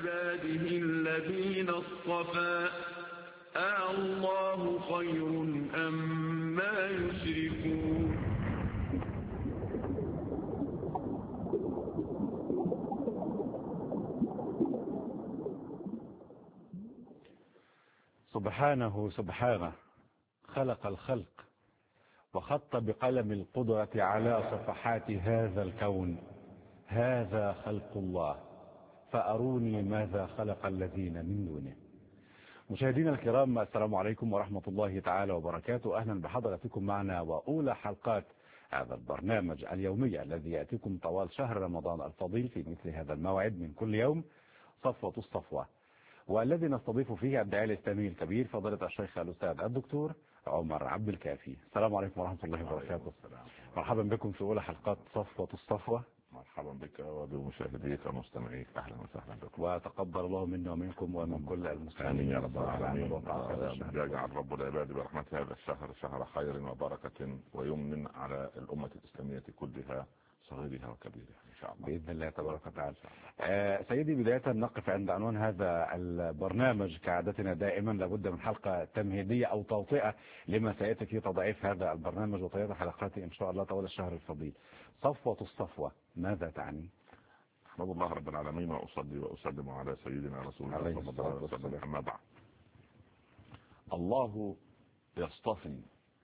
عباده الذين اصطفى الله خير أما يشركون. سبحانه خلق الخلق وخط بقلم القدرة على صفحات هذا الكون. هذا خلق الله فأروني ماذا خلق الذين من دونه. مشاهدينا الكرام، السلام عليكم ورحمة الله تعالى وبركاته. أهلا بحضراتكم معنا وأولى حلقات هذا البرنامج اليومي الذي يأتيكم طوال شهر رمضان الفضيل في مثل هذا الموعد من كل يوم، صفوة الصفوة، والذي نستضيف فيه الداعية الإسلامي الكبير فضيلة الشيخ الأستاذ الدكتور عمر عبد الكافي. السلام عليكم ورحمة الله وبركاته. مرحبا بكم في أولى حلقات صفوة الصفوة. مرحبا بك وبمشاهديك ومستمعيك، اهلا وسهلا بكم، وتقبل الله منا ومنكم ومن كل المسلمين. امين يا رب العالمين. يجعل رب العباد برحمته هذا الشهر شهر خير وبركه ويمن على الامه الاسلاميه كلها صغيرها وكبيرها ان شاء الله باذن الله تبارك وتعالى. سيدي، بدايه نقف عند عنوان هذا البرنامج كعادتنا دائما، لابد من حلقه تمهيديه او توطئه لما سياتي في تضعيف هذا البرنامج وطيات حلقاته ان شاء الله طوال الشهر الفضيل. صفوة الصفوة ماذا تعني؟ احمد الله رب العالمين واصلي واسلم على سيدنا رسول الله صلى الله عليه وسلم. اما بعد، الله يصطفي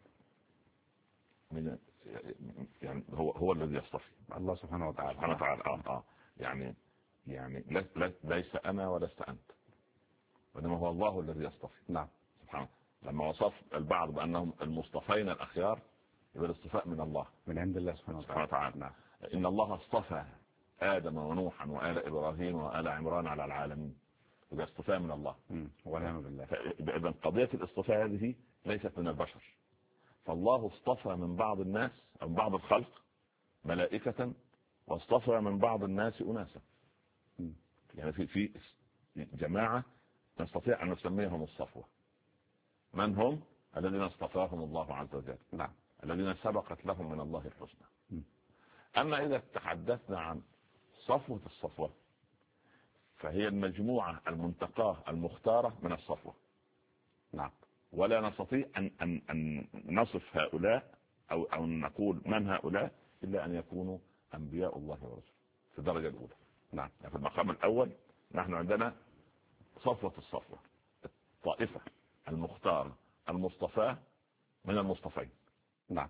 من يعني هو الذي يصطفي، الله سبحانه وتعالى. سبحانه وتعالى. يعني ليس انا ولست انت، وانما هو الله الذي يصطفي. نعم سبحانه. لما وصف البعض بانهم المصطفين الاخيار، يبقى الاصطفاء من الله، من عند الله سبحانه وتعالى. نعم. ان الله اصطفى ادم ونوحا وآل ابراهيم وآل عمران على العالمين، يبقى اصطفاء من الله ونعم بالله. اذا قضيه الاصطفاء هذه ليست من البشر، فالله اصطفى من بعض الناس او من بعض الخلق ملائكة، واصطفى من بعض الناس اناسا. يعني في جماعة نستطيع ان نسميهم الصفوة. من هم؟ الذين اصطفاهم الله عز وجل. نعم. الذين سبقت لهم من الله الحسنى. اما اذا تحدثنا عن صفوة الصفوة، فهي المجموعة المنتقاة المختارة من الصفوة. نعم. ولا نستطيع أن نصف هؤلاء أو نقول من هؤلاء إلا أن يكونوا أنبياء الله ورسوله في الدرجة الأولى. نعم. في المقام الأول نحن عندنا صفوة الصفوة، الطائفة المختارة المصطفاة من المصطفين. نعم.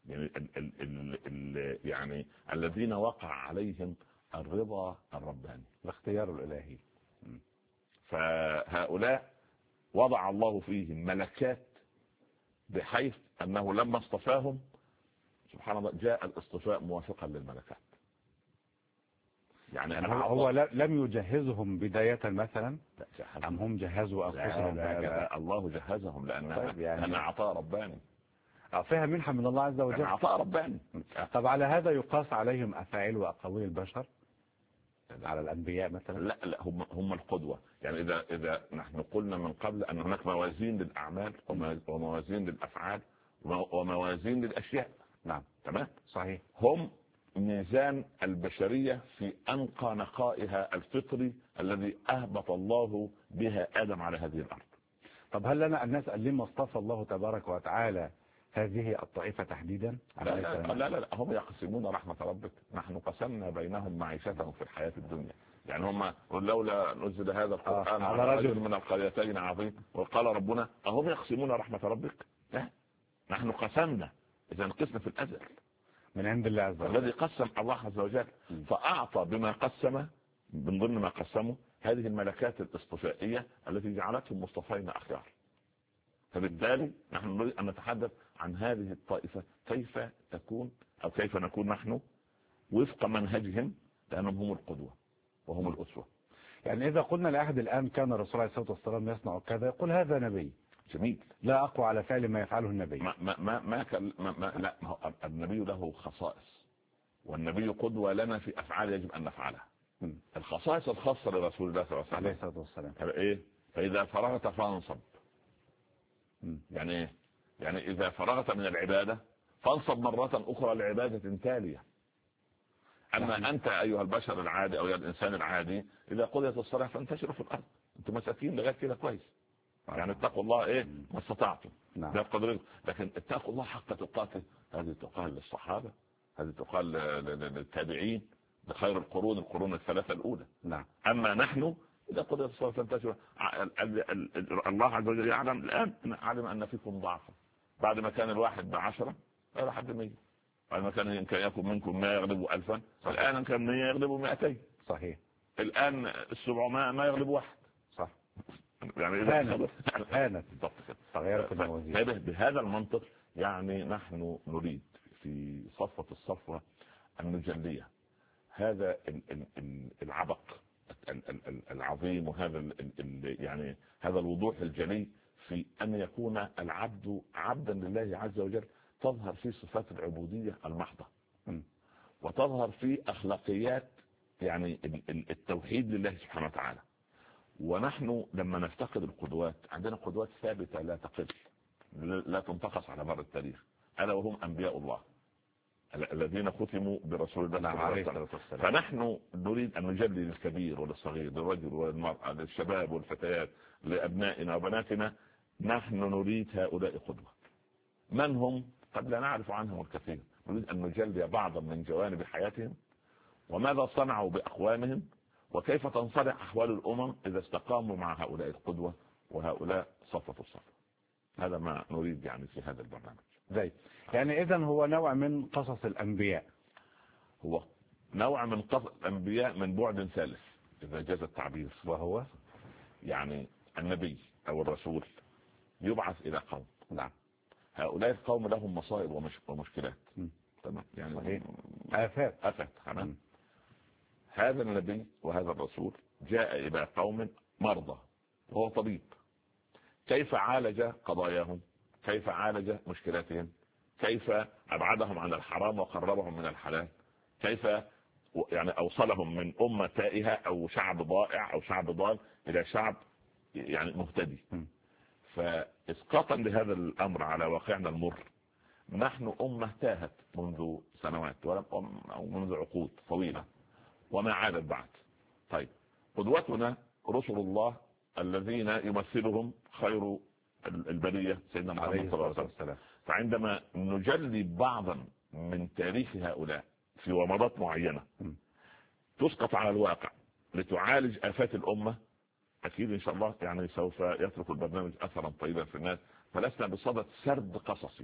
يعني الذين وقع عليهم الرضا الرباني، الاختيار الإلهي. فهؤلاء وضع الله فيهم ملكات بحيث أنه لما اصطفاهم سبحان الله جاء الاصطفاء موافقا للملكات. يعني هو لم يجهزهم بداية مثلا، أم هم جهزوا أنفسهم؟ الله جهزهم لأن عطاء رباني، فيها منحة من الله عز وجل، عطاء رباني. طب على هذا يقاس عليهم أفاعيل وأقاويل البشر على الأنبياء مثلا؟ لا هم القدوة. يعني إذا نحن قلنا من قبل أن هناك موازين للأعمال وموازين للأفعال وموازين للأشياء. نعم. تمام. صحيح. هم ميزان البشرية في أنقى نقائها الفطري الذي أهبط الله بها آدم على هذه الأرض. طب هل لنا أن نسأل لما اصطفى الله تبارك وتعالى هذه الطائفة تحديدا؟ لا هم يقسمون رحمة ربك. نحن قسمنا بينهم معيشتهم في الحياة الدنيا. يعني هم لولا نزل هذا القرآن على رجل من القريتين عظيم، وقال ربنا أهم يقسمون رحمة ربك؟ لا، نحن قسمنا. إذا قسم في الأزل من عند الله عز وجل، الذي قسم الله عز وجل. فأعطى بما قسم من ضمن ما قسمه هذه الملكات الاصطفائية التي جعلتهم مصطفين أخيار. فبالتالي نحن نريد أن نتحدث عن هذه الطائفة كيف تكون أو كيف نكون نحن وفق منهجهم، لأنهم هم القدوة وهم الأسوة. يعني إذا قلنا لأحد الآن كان الرسول عليه الصلاة والسلام يصنع كذا، يقول هذا نبي. جميل. لا أقوى على فعل ما يفعله النبي. لا، النبي له خصائص، والنبي قدوة لنا في أفعال يجب أن نفعلها. الخصائص الخاصة لرسول الله صلى الله عليه الصلاة والسلام إيه؟ فإذا فرغت فانصب. يعني إيه؟ يعني إذا فرغت من العبادة فانصب مرة أخرى لعبادة تالية. اما انت ايها البشر العادي او الانسان العادي، اذا قضيت الصلاه فانتشروا في الارض، انتم مساكين لغايه كده كويس. يعني اتقوا الله ايه ما استطعتم، ده قدر. لكن اتقوا الله حق تقاته، هذه تقال للصحابه، هذه تقال للتابعين، لخير القرون الثلاثه الاولى. نعم. اما نحن اذا قضيت الصلاه فانتشروا. الله عز وجل يعلم الان، علم ان فيكم ضعفا، بعد ما كان الواحد ب10 الى حد 100، بعد ما كان يمكن يكون منكم 100 يغلبوا 1000، الان كان 100 يغلبوا 200. صحيح. الان 700 ما يغلب واحد. صح. يعني هانت تغيرت الموازين. بهذا المنطق يعني نحن نريد في صفوة الصفوة أن نجليه هذا العبق العظيم، وهذا يعني هذا الوضوح الجلي في أن يكون العبد عبدا لله عز وجل، تظهر فيه صفات العبودية المحضة، وتظهر فيه أخلاقيات يعني التوحيد لله سبحانه وتعالى. ونحن لما نفتقد القدوات، عندنا قدوات ثابتة لا تقل، لا تنتقص على مر التاريخ، ألا وهم أنبياء الله الذين ختموا برسول الله عليه الصلاة والسلام. فنحن نريد أن نجلي للكبير وللصغير، للرجل والمرأة، للشباب والفتيات، لأبنائنا وبناتنا. نحن نريد هؤلاء قدوة. من هم؟ قد لا نعرف عنهم الكثير. نريد أن نجلي بعضا من جوانب حياتهم، وماذا صنعوا بأقوامهم، وكيف تنصلح أحوال الأمم إذا استقاموا مع هؤلاء القدوة وهؤلاء صفوة الصفوة. هذا ما نريد يعني في هذا البرنامج. زي يعني إذن هو نوع من قصص الأنبياء، هو نوع من قصص الأنبياء من بعد ثالث إذا جاز التعبير، وهو يعني النبي أو الرسول يبعث إلى قوم. نعم. هؤلاء القوم لهم مصائب ومشكلات. تمام. يعني صحيح. آفات. تمام. هذا النبي وهذا الرسول جاء إلى قوم مرضى وهو طبيب. كيف عالج قضاياهم؟ كيف عالج مشكلاتهم؟ كيف أبعدهم عن الحرام وقربهم من الحلال؟ كيف يعني أوصلهم من أمة تائهة أو شعب ضائع أو شعب ضال إلى شعب يعني مهتدي؟ فإسقاطا لهذا الأمر على واقعنا المر، نحن أمة تاهت منذ سنوات أو منذ عقود طويلة وما عادت بعد. طيب، قدوتنا رسل الله الذين يمثلهم خير البرية سيدنا محمد صلى الله عليه وسلم. فعندما نجلي بعضا من تاريخ هؤلاء في ومضات معينة تسقط على الواقع لتعالج آفات الأمة، أكيد إن شاء الله يعني سوف يترك البرنامج أثرا طيبا في الناس. فلسنا بصدد سرد قصصي،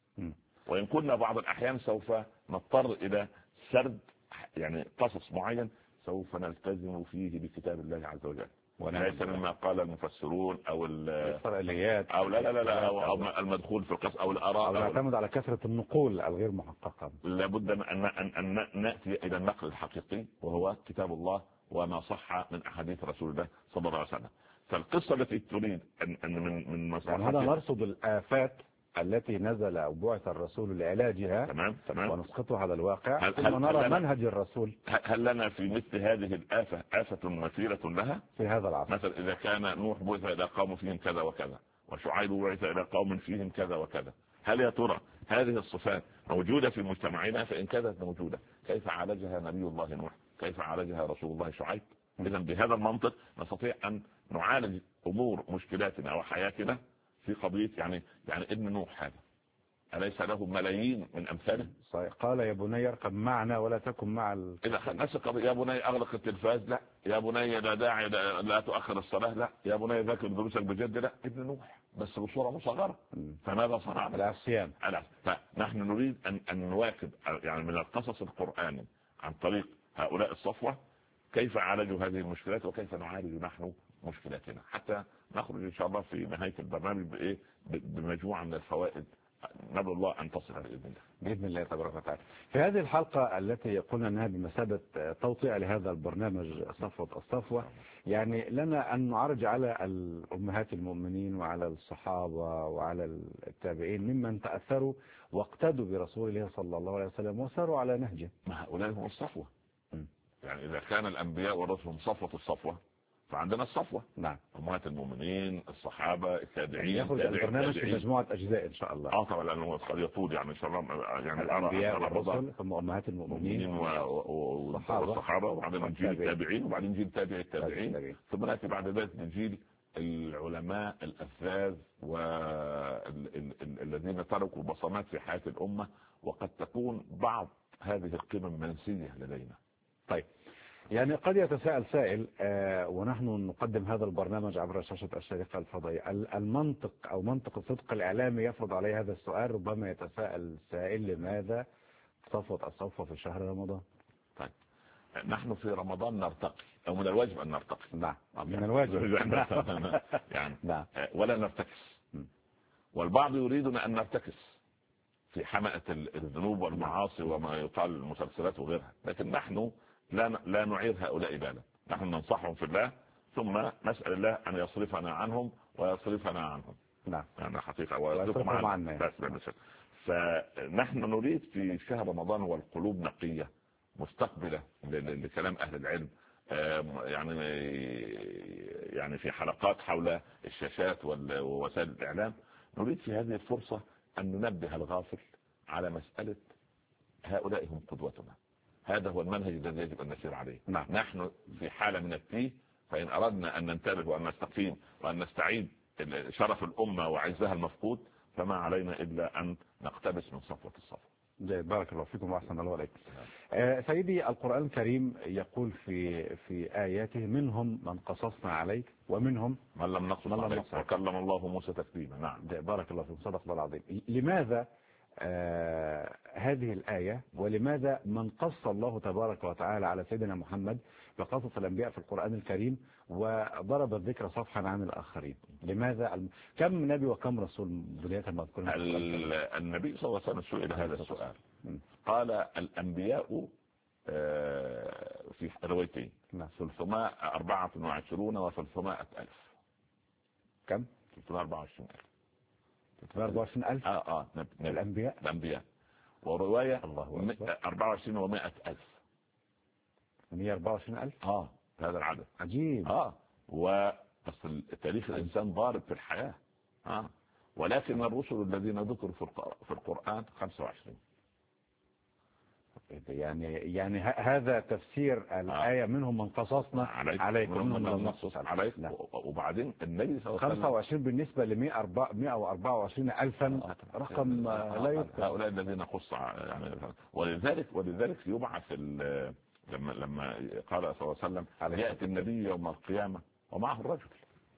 وإن كنا بعض الأحيان سوف نضطر إلى سرد يعني قصص معين سوف نلتزم فيه بكتاب الله عز وجل، وليس مما قال المفسرون او الإسرائيليات او لا او المدخول في القصص او الاراء، او نعتمد على كثرة النقول الغير محققة. لابد ان ناتي الى النقل الحقيقي وهو كتاب الله وما صح من احاديث رسول الله صلى الله عليه وسلم. فالقصة التي تريد ان من مصلحتها، يعني هذا نرصد الآفات التي نزل أو بعث الرسول لعلاجها. تمام. ونسقطها على الواقع ثم نرى منهج الرسول. هل لنا في مثل هذه الآفة آفة مثيرة لها في هذا العصر؟ مثلا إذا كان نوح بعث إلى قوم فيهم كذا وكذا، وشعيب بعث إلى قوم فيهم كذا وكذا، هل يا ترى هذه الصفات موجودة في مجتمعنا؟ فإن كانت موجودة كيف عالجها نبي الله نوح؟ كيف عالجها رسول الله شعيب؟ إذن بهذا المنطق نستطيع أن نعالج أمور مشكلاتنا وحياتنا في قضية يعني ابن نوح هذا أليس له ملايين من أمثاله؟ قال يا بني اركب معنا ولا تكن مع إذا نسق يا بني أغلق التلفاز، لا. يا بني لا داعي لا تؤخر الصلاة، لا. يا بني ذاكر دروسك بجد، لا. ابن نوح بس بصورة مصغرة. فماذا صنع؟ العصيان. فنحن نريد أن نواكب يعني من القصص القرآني عن طريق هؤلاء الصفوة كيف عالجوا هذه المشكلات وكيف نعالج نحن مشكلاتنا، حتى نخرج إن شاء الله في نهاية البرنامج بمجموعة من الفوائد ندعو الله أن تصل بإذن الله تبارك وتعالى. في هذه الحلقة التي قلنا أنها بمثابة توطئة لهذا البرنامج صفوة الصفوة، يعني لنا أن نعرج على الأمهات المؤمنين وعلى الصحابة وعلى التابعين ممن تأثروا واقتدوا برسول الله صلى الله عليه وسلم وساروا على نهجه. هؤلاء هم الصفوة. يعني إذا كان الأنبياء ورسلهم صفوة الصفوة، فعندنا الصفوة، نعم، أمهات المؤمنين، الصحابة، التابعين. يخرج البرنامج في مجموعة أجزاء إن شاء الله. طبعا لأنه قد يطول يعني إن شاء الله، يعني الأنبياء والرسل ثم أمهات المؤمنين والصحابة، وبعدين جيل التابعين، وبعدين جيل تابع التابعين، ثم نأتي بعد ذلك جيل العلماء الأفذاذ والذين تركوا بصمات في حياة الأمة، وقد تكون بعض هذه القمم منسية لدينا. طيب، يعني قد يتساءل سائل ونحن نقدم هذا البرنامج عبر شاشة الشريحة الفضائية، المنطق أو منطق الصدق الإعلامي يفرض عليه هذا السؤال. ربما يتساءل سائل: لماذا صفوة الصفوة في شهر رمضان؟ طيب، نحن في رمضان نرتقي، أو من الواجب أن نرتقي. نعم، من الواجب يعني نعم. ولا نرتكس. والبعض يريدنا أن نرتكس في حمأة الذنوب والمعاصي وما يقال المسلسلات وغيرها، لكن نحن لا نعير هؤلاء بالا. نحن ننصحهم في الله، ثم نسأل الله أن يصرفنا عنهم ويصرفنا عنهم. نعم، يعني حقيقة ويصرفهم عنا. فنحن نريد في شهر رمضان والقلوب نقية مستقبلة لكلام أهل العلم، يعني في حلقات حول الشاشات ووسائل الإعلام، نريد في هذه الفرصة أن ننبه الغافل على مسألة هؤلاء هم قدوتنا. هذا هو المنهج الذي يجب أن نسير عليه. نعم. نحن في حالة من التيه، فإن أردنا أن ننتبه وأن نستقيم وأن نستعيد شرف الأمة وعزها المفقود، فما علينا إلا أن نقتبس من صفوة الصفوة. بارك الله فيكم وأحسن الله عليكم. سيدي، القرآن الكريم يقول في آياته: منهم من قصصنا عليك ومنهم من لم نقصص عليك وكلم الله موسى تكليما. نعم، بارك الله فيكم، صدق الله العظيم. لماذا هذه الآية، ولماذا من قص الله تبارك وتعالى على سيدنا محمد بقصص الأنبياء في القرآن الكريم وضرب الذكر صفحا عن الآخرين؟ لماذا كم نبي وكم رسول بداية مذكورين؟ النبي صلى الله عليه وسلم سئل هذا السؤال، قال: الأنبياء في روايتين 324 و300 ألف. كم؟ 324 ألف. 324 ألف الأنبياء. ورواية 24 و100 ألف. 124 ألف. هذا العدد عجيب. وأصل تاريخ الإنسان ضارب في الحياة. ولكن الرسل الذين ذكروا في القرآن 25. يعني هذا تفسير الآية: منهم من قصصنا عليك ومنهم من نقصص عليك. وبعدين النبي صلى الله عليه وسلم 25 بالنسبة ل 124 ألفا رقم لا يذكر. هؤلاء الذين قص يعني. ولذلك يبعث لما قال صلى الله عليه وسلم: يأتي النبي يوم القيامة ومعه الرجل،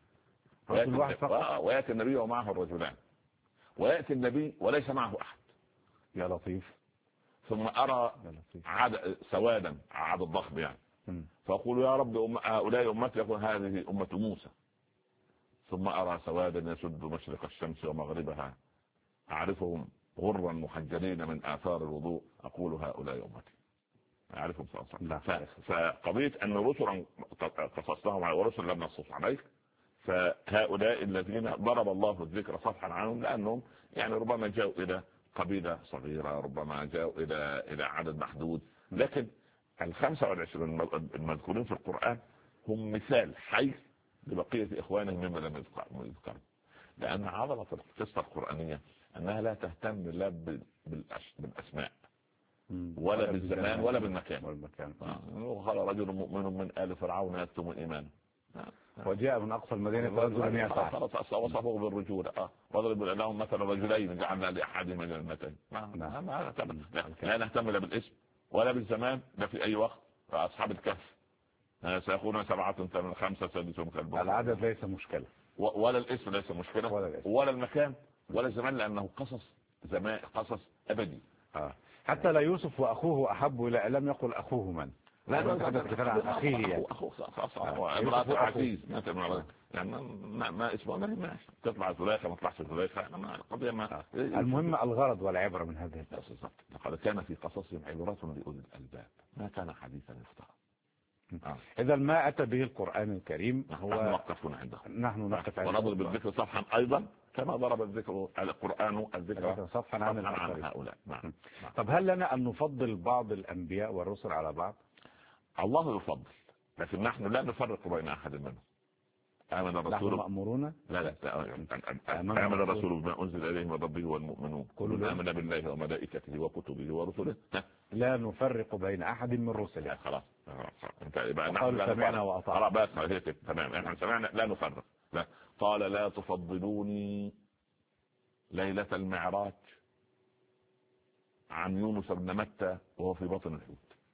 ويأتي النبي ومعه الرجلان، ويأتي النبي وليس معه أحد. يا لطيف. ثم أرى سوادا عدد ضخم يعني، فأقول: يا رب هؤلاء أمتي، يقول: هذه أمة موسى. ثم أرى سوادا يسد مشرق الشمس ومغربها، أعرفهم غرا محجلين من آثار الوضوء، أقول: هؤلاء أمتي. أعرفهم صلى الله عليه وسلم. فقضية أن رسلا قصصناهم على ورسل لم نقصص عليك، فهؤلاء الذين ضرب الله الذكر صفحا عنهم، لأنهم يعني ربما جاءوا إلى قبيلة صغيرة، ربما جاءوا إلى عدد محدود، لكن 25 المذكورين في القرآن هم مثال حي لبقية إخوانهم مما لم يذكر. لأن عظمة القصة القرآنية أنها لا تهتم لا بالأسماء ولا بالزمان ولا بالمكان. وقال: رجل مؤمن من آل فرعون يكتم الإيمان وجاء من أقصى المدينة رجل يسعى وصفه بالرجولة. واضرب لهم مثلا رجلين جعلنا لأحدهما جنتين. لا نهتم لا بالاسم ولا بالزمان، لا في أي وقت. أصحاب الكهف سيكونون 7 8 5 سادسهم كلبهم. العدد ليس مشكلة، ولا الاسم ليس مشكلة، ولا المكان ولا الزمان، لأنه قصص زمان، قصص أبدي. حتى لا يوسف وأخوه أحب إلى، لم يقل أخوه من، لا تحدث كثيرا عن أخيه يعني. أخوه امرأة عزيز يعني ما اسمه ماشي، تطلع زليخة ما تطلعش زليخة، القضية ما. المهم الغرض والعبرة من هذه القصص. لقد كان في قصصهم عبرة لأولي الألباب، ما كان حديثا يفترى. إذا ما أتى به القرآن الكريم هو نحن وقفنا عنده. نحن نقف عنده ونضرب الذكر صفحا أيضا كما ضرب القرآن الذكر صفحا عن هؤلاء. طب هل لنا أن نفضل بعض الأنبياء والرسل على بعض؟ الله يفضل، لكن نحن لا نفرق بين أحد منهم. آمن الرسول مأمورون لا آمن الرسول بما أنزل إليه من ربه والمؤمنون كل آمن بالله وملائكته وكتبه ورسله لا نفرق بين أحد من رسله. خلاص قالوا سمعنا وأطعنا. تمام احنا سمعنا لا نفرق. لا قال لا تفضلوني ليلة المعراج عن يونس بن متى وهو في بطن الحوت.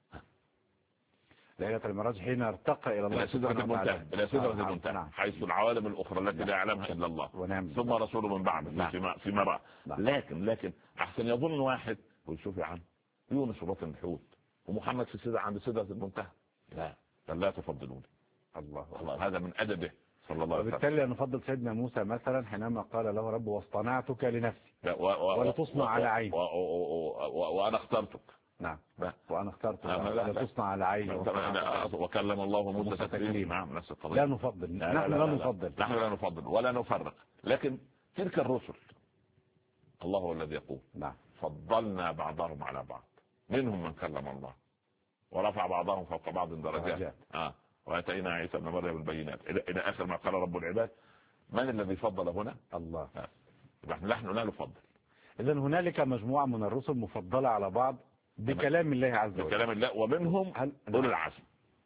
ليلة المعراج حين ارتقى إلى الله إلى سدرة المنتهى حيث العوالم الأخرى التي لا يعلمها إلا الله ثم رسول من بعد في مرأة. لكن أحسن يظن واحد ويشوف يا عم يونس في بطن الحوت ومحمد في سدرة عند سدرة المنتهى. لا تفضلوني. الله هذا من أدبه صلى الله عليه وسلم. وبالتالي نفضل سيدنا موسى مثلا حينما قال له رب واصطنعتك لنفسي ولتصنع على عيني وأنا اخترتك. نعم وأنا اخترتك ولتصنع على عيني وكلم الله موسى تكليما. نعم نفس القضية. لا نفضل. نحن لا نفضل ولا نفرق. لكن تلك الرسل الله هو الذي يقول فضلنا بعضهم على بعض منهم من كلم الله ورفع بعضهم فوق بعض درجات واتينا عيسى ابن مريم بالبينات الى اخر ما قال رب العباد. من الذي فضل هنا؟ الله. نحن لا نفضل. اذا هنالك مجموعه من الرسل مفضله على بعض بكلام الله عز وجل. بكلام الله ومنهم اولو العزم.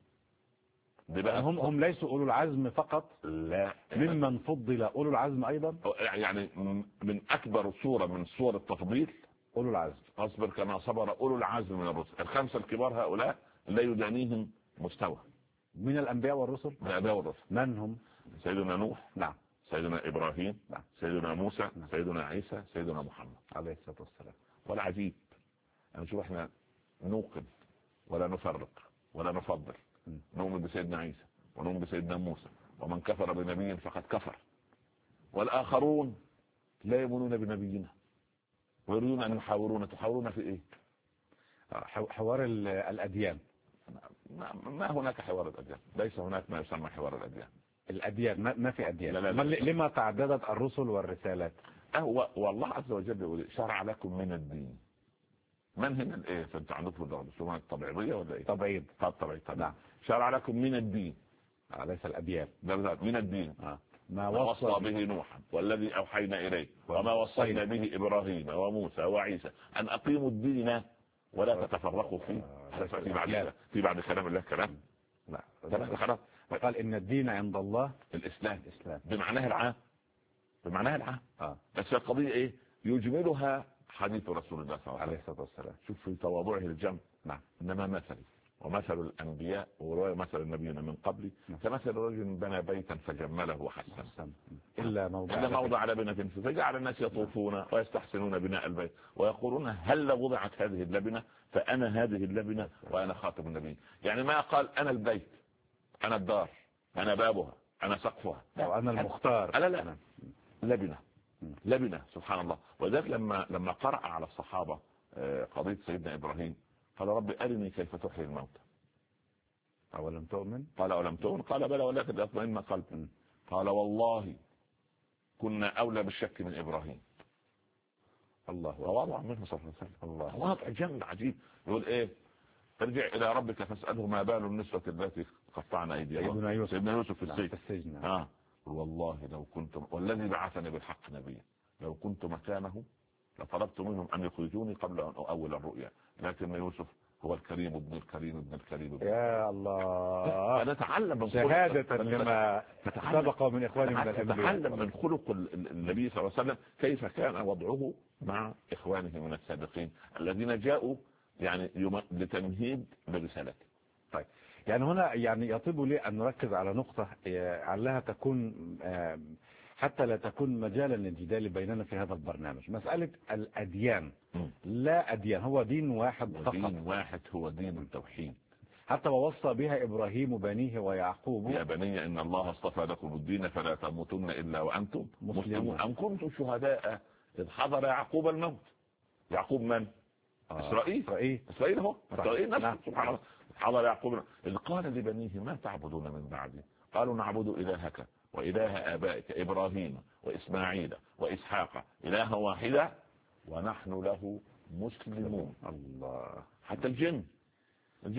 هم ليسوا اولو العزم فقط. لا ممن فضل اولو العزم ايضا. يعني من اكبر صوره من صور التفضيل اولو العزم. اصبر كما صبر اولو العزم من الرسل. الخمسه الكبار هؤلاء لا يدانيهم مستوى من الأنبياء والرسل. من هم؟ سيدنا نوح. نعم. سيدنا إبراهيم. نعم. سيدنا موسى. نعم. سيدنا عيسى. سيدنا محمد عليه الصلاة والسلام. والعجيب أن نشوف احنا نوقن ولا نفرق ولا نفضل. نؤمن بسيدنا عيسى ونؤمن بسيدنا موسى ومن كفر بنبي فقد كفر والآخرون لا يؤمنون بنبينا ويريدون أن تحاورون في إيه؟ حوار الأديان. ما هناك حوار الأديان. ليس هناك ما يسمى حوار الأديان. ما في أديان. لا. لما تعددت الرسل والرسالات؟ والله عز وجل يقول شرع لكم من الدين. من هنا الايه؟ فانتوا عندكم الرسومات الطبيعيه ولا ايه؟ طبيعي. نعم. شرع لكم من الدين ليس الأديان. من الدين ما وصى به نوحا والذي أوحينا إليه وما وصينا به إبراهيم وموسى وعيسى أن أقيموا الدين ولا تتفرقوا فيه. في بعد كلام الله كلام. لا خلاص. قال إن الدين عند الله الإسلام بمعناها العام. بس القضية إيه؟ يجملها حديث رسول الله صلى الله عليه وسلم. شوف في تواضعه الجم. نعم. إنما مثلي ومثل الأنبياء ورواية مثل النبيين من قبلي كمثل رجل بنى بيتا فجمله وحسن إلا موضع لبنة فجعل الناس يطوفون ويستحسنون بناء البيت ويقولون هل وضعت هذه اللبنة فأنا هذه اللبنة وأنا خاتم النبي. يعني ما قال أنا البيت أنا الدار أنا بابها أنا سقفها وأنا المختار. لا لبنة سبحان الله. وذلك لما قرأ على الصحابة قضية سيدنا إبراهيم قال رب أرني كيف تحيي الموتى. أولم تؤمن؟ قال أولم تؤمن؟ قال بلى ولكن ليطمئن قلبي. قال والله كنا أولى بالشك من إبراهيم. الله تواضع منه صلى الله عليه وسلم. تواضع جميل عجيب. يقول إيه؟ ارجع إلى ربك فاسأله ما بال النسوة التي قطعن أيديهن. سيدنا يوسف في السجن. والله لو كنت والذي بعثني بالحق نبيا لو كنت مكانه لطلبت منهم أن يخرجوني قبل أن أؤول الرؤيا لكن يوسف هو الكريم ابن الكريم ابن الكريم يا الله. نتعلم شهادة لما سبق من إخواني من الأنبياء. نتعلم من خلق النبي صلى الله عليه وسلم كيف كان وضعه مع إخوانه من السابقين الذين جاءوا يعني لتمهيد لرسالته. طيب يعني هنا يعني يطيب لي أن نركز على نقطة علها تكون حتى لا تكون مجالا للجدال بيننا في هذا البرنامج. مسألة الأديان. لا أديان هو دين واحد فقط. دين واحد هو دين التوحيد. حتى ووصى بها إبراهيم بنيه ويعقوب يا بني إن الله اصطفى لكم الدين فلا تموتن إلا وأنتم مسلمون. أم كنتم شهداء إذ حضر يعقوب الموت. يعقوب من؟ إسرائيل هو إسرائيل نفسه. سبحان الله. حضر يعقوب إذ قال لبنيه ما تعبدون من بعدي قالوا نعبد إلهك وإله آبائك إبراهيم وإسماعيل وإسحاق إلها واحدة ونحن له مسلمون. الله. حتى الجن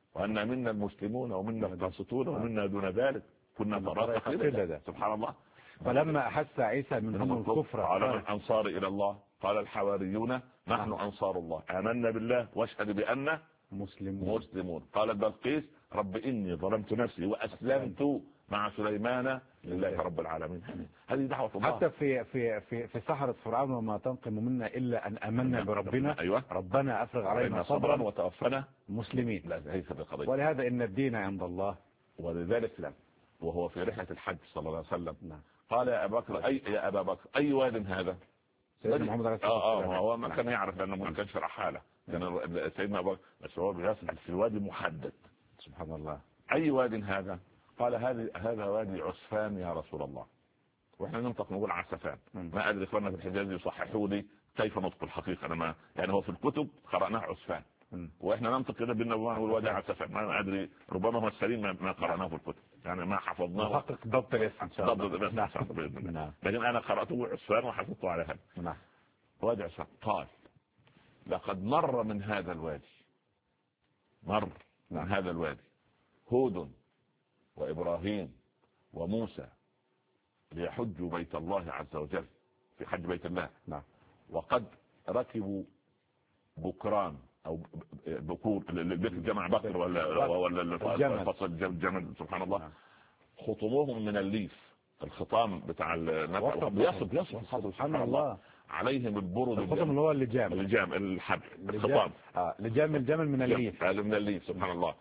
وأن منا المسلمون ومنا القاسطون ومنا دون ذلك كنا طرائق قددا. سبحان الله. فلما أحس عيسى منهم الكفر قال من أنصار إلى الله؟ قال الحواريون نحن أنصار الله آمنا بالله واشهد بأننا مسلمون. قال بلقيس رب إني ظلمت نفسي وأسلمت مع سليمان لله رب العالمين. هذه دعوة الله. حتى في سحرة فرعون وما تنقم منا إلا أن آمنا بربنا. أيوة. ربنا أفرغ علينا صبرا وتوفنا مسلمين. لا هي القضية. ولهذا إن الدين عند الله. ولذلك لا وهو في رحلة الحج صلى الله عليه وسلم نعم. قال يا أبا بكر أي واد هذا؟ سيدنا محمد عليه الصلاة والسلام هو ما كان يعرف لأنه ما كانش رحالة. كان سيدنا أبو بكر بس هو بيصل في الوادي محدد. سبحان الله. أي واد هذا؟ قال هذا وادي عسفان يا رسول الله. واحنا ننطق نقول عسفان. ما ادري اخواننا في الحجاز يصححوا لي كيف نطق الحقيقه. انا ما يعني هو في الكتب قراناه عسفان واحنا ننطق كده بينا نقول وادي عسفان. ما ادري ربما هو السليم ما قراناه في الكتب يعني ما حفظناه. نحقق ضبط الاسم ان شاء الله. ضبط الاسم لكن انا قراته عسفان وحفظته على هذا. نعم. وادي عسفان. قال لقد مر من هذا الوادي من هذا الوادي هود وإبراهيم وموسى ليحجوا بيت الله عز وجل في حج بيت الله. نعم. وقد ركبوا بكران أو بكور البيت الجمع بكر ولا فصل الجمل. سبحان الله. نعم. خطموهم من الليف الخطام بتاع يصب سبحان الله عليهم البرد. الخطم اللي هو اللجام الحبل الخطام. لجام الجمل من الليف. سبحان الله.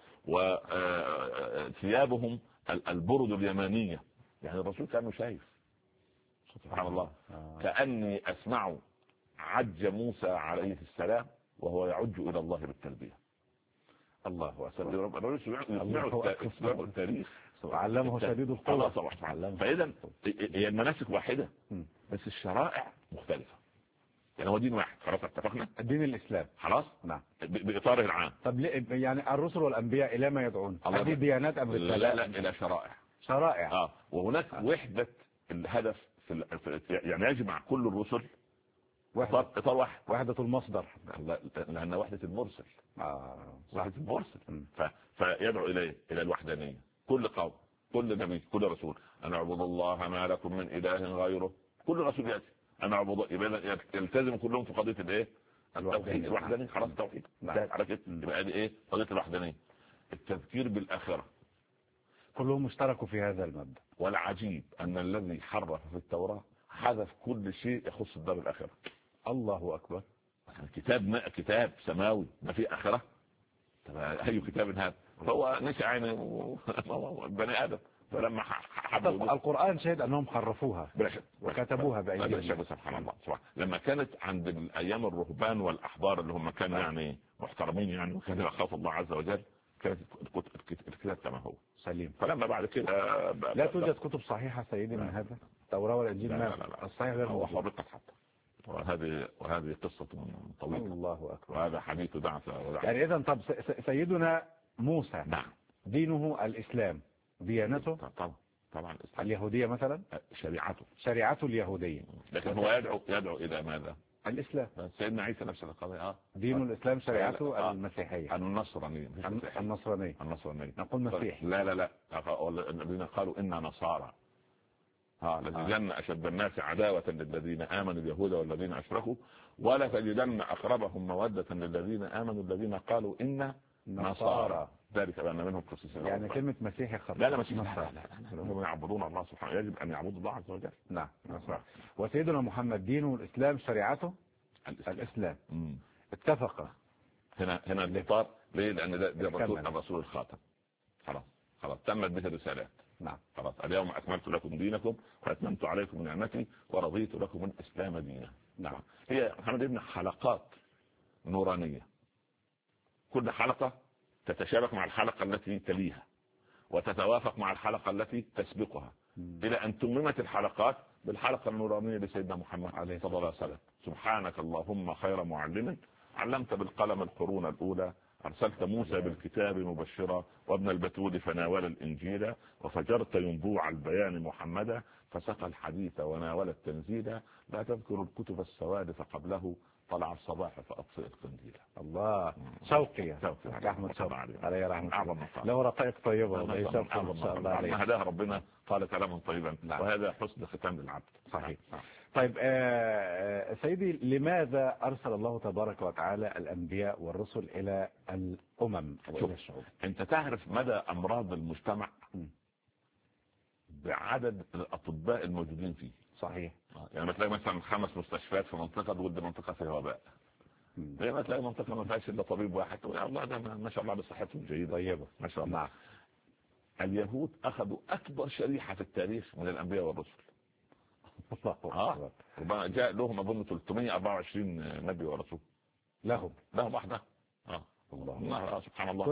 وثيابهم البرد اليمانية. يعني الرسول كان شايف سبحان الله. كأني أسمع عج موسى عليه السلام وهو يعج إلى الله بالتلبية. الله أكبر. يسمع التاريخ. علمه شديد القوى. فإذا هي المناسك واحدة بس الشرائع مختلفة. يعني هو دين واحد خلاص اتفقنا. الدين الإسلام خلاص. نعم. بإطاره العام. طب يعني الرسل والأنبياء إلى ما يدعون؟ هذه ديانات أم لا إلى شرائع. وهناك وحدة الهدف يعني يجمع كل الرسل إطار واحد. وحدة المصدر. لأن وحدة المرسل. وحدة المرسل. فيدعو إلى الوحدانية. كل قوم كل نبي كل رسول أن اعبدوا الله ما لكم من إله غيره. كل رسول يأتي أنا أعبد يلتزم كلهم في قضية الإيه؟ الوحدانية. خلاص التوحيد. على كده يبقى دي إيه؟ قضية الوحدانية. التذكير بالآخرة. كلهم اشتركوا في هذا المبدأ. والعجيب أن الذي حرف في التوراة حذف كل شيء يخص الدار الآخرة. الله أكبر. كتاب سماوي ما فيه آخرة. أي كتاب هذا؟ فهو نسي عين بني آدم. فلما القرآن شهد أنهم حرفوها وكتبوها بأيديهم. سبحان الله. لما كانت عند أيام الرهبان والأحبار اللي هم كانوا يعني محترمين يعني وكانوا يخافوا الله عز وجل كانت الكتاب كما هو سليم. فلما بعد كده لا توجد كتب صحيحة سيدي من هذا التوراة والإنجيل. لا. الصحيح غير هو حرقت حتى. وهذه قصة طويلة. الله أكبر. وهذا حديث دعسة. يعني إذن طب سيدنا موسى نعم دينه الإسلام ديانته طبعا اليهودية مثلا شريعته اليهودية. لكن هو يدعو إلى ماذا؟ الإسلام. سيدنا عيسى نفس القضية. دين الإسلام شريعته المسيحية. النصرانية. نقول مسيح. لا الذين قالوا إنا نصارى. لتجدن أشد الناس عداوة للذين آمنوا اليهود والذين أشركوا ولا تجدن أقربهم مودة للذين آمنوا الذين قالوا إنا نصارى ذلك بأن منهم قسيسين. يعني كلمة مسيحي خرج. لا مسيحي. هم يعبدون الله سبحانه. يجب أن يعبدوا الله عز وجل. نعم. وسيدنا محمد دينه الإسلام شريعته الإسلام. اتفق. هنا الإطار ليه؟ لأن ده الرسول الخاتم. خلاص تمت به الرسالات. نعم. خلاص اليوم أكملت لكم دينكم وأتممت عليكم نعمتي ورضيت لكم الإسلام دينا. نعم. هي محمد ابن حلقات نورانية. كل حلقة تتشابك مع الحلقة التي تليها وتتوافق مع الحلقة التي تسبقها إلى أن تممت الحلقات بالحلقة النورانية لسيدنا محمد صلى الله عليه وسلم. سبحانك اللهم خير معلم علمت بالقلم القرون الأولى أرسلت موسى بالكتاب مبشرا وابن البتول فناول الإنجيل وفجرت ينبوع البيان محمدا فسقى الحديث وناول التنزيل لا تذكر الكتب السواد فقبله طلع الصباح فأطفئ القنديل. الله، شوقي أحمد شوقي عليه رحمة الله، له رقائق طيبة والله، شوقي ما شاء الله عليه. هداه ربنا قال كلاما طيبا. نعم. وهذا حسن ختام للعبد. صحيح. نعم. طيب سيدي، لماذا أرسل الله تبارك وتعالى الأنبياء والرسل إلى الأمم وإلى الشعوب؟ أنت تعرف مدى أمراض المجتمع بعدد الأطباء الموجودين فيه. صحيح. يعني ما تلاقي مثلا 5 مستشفيات في منطقة ضد منطقة فيها وباء، زي ما تلاقي منطقة ما فيهاش إلا طبيب واحد. يا الله ده ما شاء الله بصحتهم جيدة طيبة ما شاء الله. نعم. اليهود أخذوا أكبر شريحة في التاريخ من الأنبياء والرسل. ربما جاء لهم أظن 324 نبي ورسول لهم واحدة. الله سبحان الله.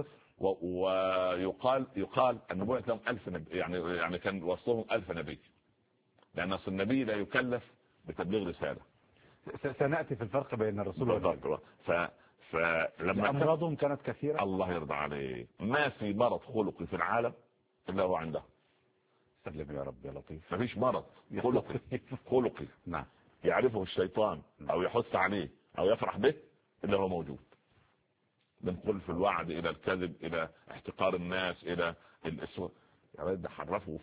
ويقال النبوة لهم 1000 نبي، يعني كان وصلهم 1000 نبي، لأن أصل النبي لا يكلف بتبليغ رسالة. سنأتي في الفرق بين الرسول والنبي. فلما أمراضهم كانت كثيرة، الله يرضى عليه، ما في مرض خلقي في العالم إلا هو عنده. سلم يا رب يا لطيف. ما فيش مرض خلقي نعم يعرفه الشيطان أو يحث عليه أو يفرح به إلا هو موجود. من خلف الوعد إلى الكذب إلى احتقار الناس إلى الأسوأ. يا رب حرفوا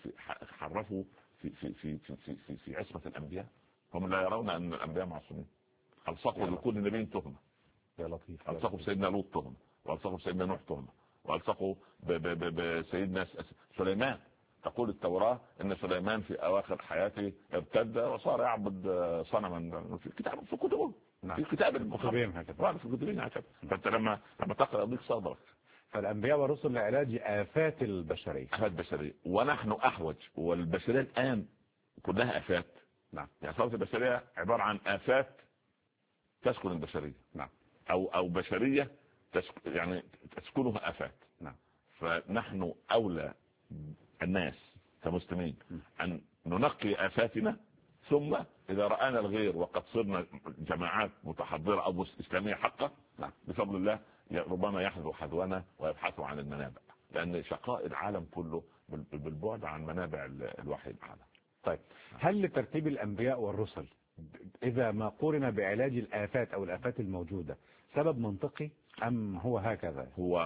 في عصمة الأنبياء. هم لا يرون أن الأنبياء معصومين. ألصقوا لكل نبي تهمة يا لطيف. ألصقوا بسيدنا لوط تهمة، وألصقوا بسيدنا نوح تهمة، وألصقوا بسيدنا سليمان. تقول التوراة إن سليمان في أواخر حياته ارتد وصار يعبد صنما في كتاب في كتبه. نعم. في كتاب المخبرين هكذا. في كتبين هكذا. فأنت لما تقرأ يضيق صدرك. فالأنبياء والرسل لعلاج آفات البشرية. آفات بشرية، ونحن أحوج. والبشرية الآن كلها آفات. نعم. يعني صارت البشرية عبارة عن آفات تسكن البشرية. نعم. أو بشرية يعني تسكنها آفات. نعم. فنحن أولى الناس كمسلمين أن ننقي آفاتنا، ثم إذا رأينا الغير وقد صرنا جماعات متحضرة أو إسلامية حقا، بفضل الله ربما يحذو حذونا ويبحثوا عن المنابع، لأن شقاء العالم كله بالبعد عن منابع الوحي الأعلى. طيب، هل لترتيب الأنبياء والرسل إذا ما قورن بعلاج الآفات أو الآفات الموجودة سبب منطقي أم هو هكذا؟ هو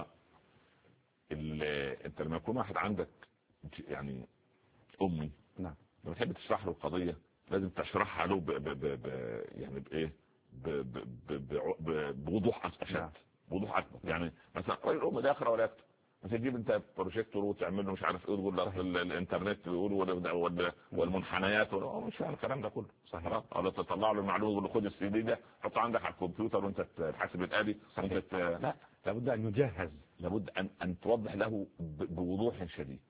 أنت لما يكون واحد عندك يعني أمي، نعم، لما تحب تشرح له القضية لازم تشرحها له يعني بإيه بوضوح أشد، بوضوح أكبر. يعني مثلا رجل الأم لا يقرأ ولا يكتب، مش تجيب انت بروجيكتور وتعمل له مش عارف ايه وتقول له الانترنت بيقول والمنحنيات مش فاهم الكلام ده كله. صحيح. ولا تطلع له المعلومه وتقول له خد السي دي ده حطه عندك على الكمبيوتر وانت الحاسب الآلي. لا، لابد ان يجهز، لابد ان توضح له بوضوح شديد.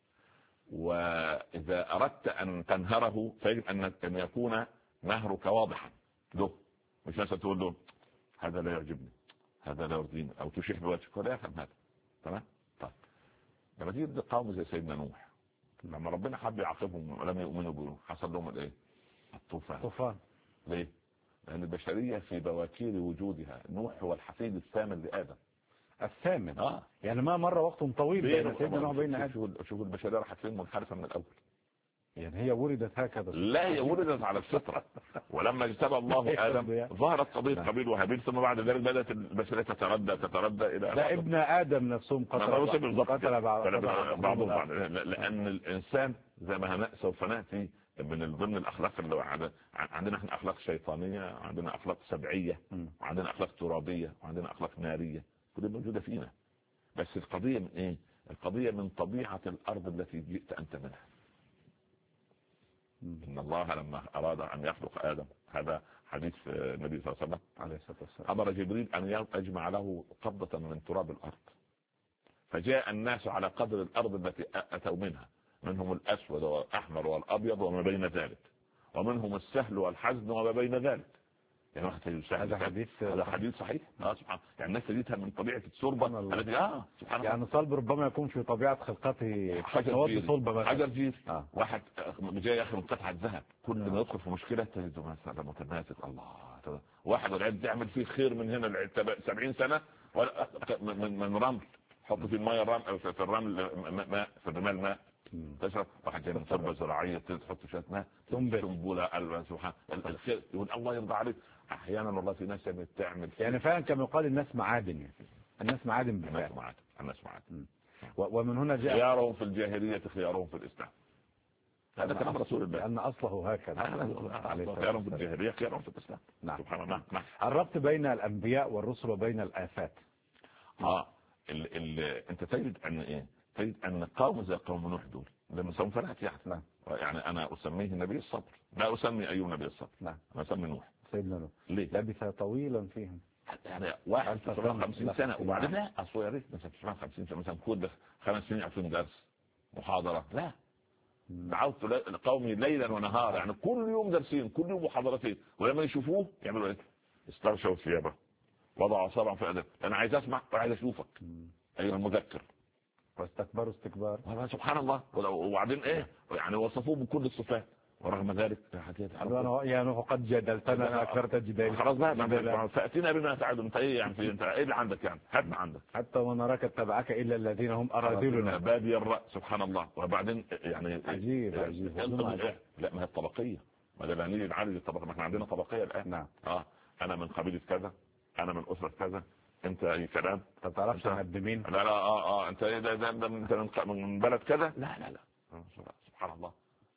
واذا اردت ان تنهره فيجب ان يكون نهرك واضحا له، مش مثلا تقول له هذا لا يعجبني، هذا لا يرضيني، او تشيح بوجهك ولا يفهم هذا. تمام. طيب لما تيجي قوم زي سيدنا نوح، لما ربنا حب يعاقبهم ولم يؤمنوا به حصل لهم الايه؟ الطوفان. ليه؟ لان البشريه في بواكير وجودها، نوح هو الحفيد الثامن لادم. الثامن؟ يعني ما مر وقت طويل بين سيدنا نوح وبين ادم. شوفوا البشريه راحت فين منحرفه من الاول. يعني هي ولدت هكذا؟ لا، هي ولدت على الفطرة. ولما اجتبى الله آدم ظهرت قضية قابيل وهابيل، ثم بعد ذلك بدأت البشرية تتردى إلى لا ابن آدم نفسهم قتل بعضهم بعض. لأن الإنسان زي ما سوف نأتي من ضمن الأخلاق اللي عندنا احنا أخلاق شيطانية، عندنا أخلاق سبعية، وعندنا أخلاق ترابية، وعندنا أخلاق نارية، كلها موجودة فينا. بس القضية من إيه؟ القضية من طبيعة الأرض التي جئت أنت منها. إن الله لما أراد أن يخلق آدم، هذا حديث النبي صلى الله عليه وسلم عليه الصلاة والسلام، أمر جبريل أن يجمع له قبضة من تراب الأرض، فجاء الناس على قدر الأرض التي أتوا منها، منهم الأسود والأحمر والأبيض وما بين ذلك، ومنهم السهل والحزن وما بين ذلك. يعني هذا حديث صحيح. سبحان. يعني الناس تجدها من طبيعة التربة التي سبحان الله. يعني صلب ربما يكون في طبيعة خلقته حجر جير. واحد جاي ياخذ قطعة ذهب، كل ما يدخل في مشكلة تجده مثلا متماسك. الله. واحد والعيد يعمل فيه خير من هنا 70 سنة من رمل، حط في الماء الرمل، في الرمل ماء، في الرمال ماء تشرب. واحد جاي من تربة زراعية تحط شوية ماء، سنبلة سبحان الخير. يقول الله يرضى عليك. احيانا والله في ناس بتعمل يعني فعلا كما يقال الناس معادن، يعني الناس معادن بالفعل. الناس معادن. ومن هنا جاء خيارهم في الجاهلية خيارهم في الإسلام. هذا كلام رسول الله، لأن أصله هكذا. خيارهم في الجاهلية خيارهم في الإسلام. نعم. سبحان الله. نعم. الربط بين الأنبياء والرسل وبين الآفات. انت تجد ان ايه؟ تجد ان قوم زي قوم نوح دول لما سوف نأتي نعم. يعني انا اسميه نبي الصبر، لا اسمي اي نبي الصبر. نعم. انا اسمي نوح. سيدنا نوح ليه؟ لبث طويلا فيهم، يعني 51 سنة. وبعدين لا اصل يا ريت مثلا 50 سنة مثلا كل 5 سنين 2000 درس محاضرة، لا دعوت قومي ليلا ونهارا، يعني كل يوم درسين كل يوم محاضرتين، ولما يشوفوه يعملوا ايه؟ استغشوا ثيابه وضعوا اصابعهم في اذنه، انا عايز اسمع وعايز اشوفك ايها المذكر، واستكبروا استكبار. سبحان الله. وبعدين ايه يعني وصفوه بكل الصفات، ورغم ذلك يا نوح قد جدلتنا فاكثرت جدالي. خلاص بقى فاتنا بما تعد. انت ايه يعني انت ايه اللي عندك يعني؟ هات ما عندك. حتى ونراك اتبعك الا الذين هم اراذلنا بادي الراي. سبحان الله. وبعدين يعني عجيب. لا ما هي الطبقيه، ما ده نيجي نعالج الطبقه، ما احنا عندنا طبقيه الان. نعم. انا من قبيله كذا، انا من اسره كذا، انت اي كلام. ما تعرفش انا ابن مين؟ لا انت ايه ده انت من بلد كذا. لا سبحان الله.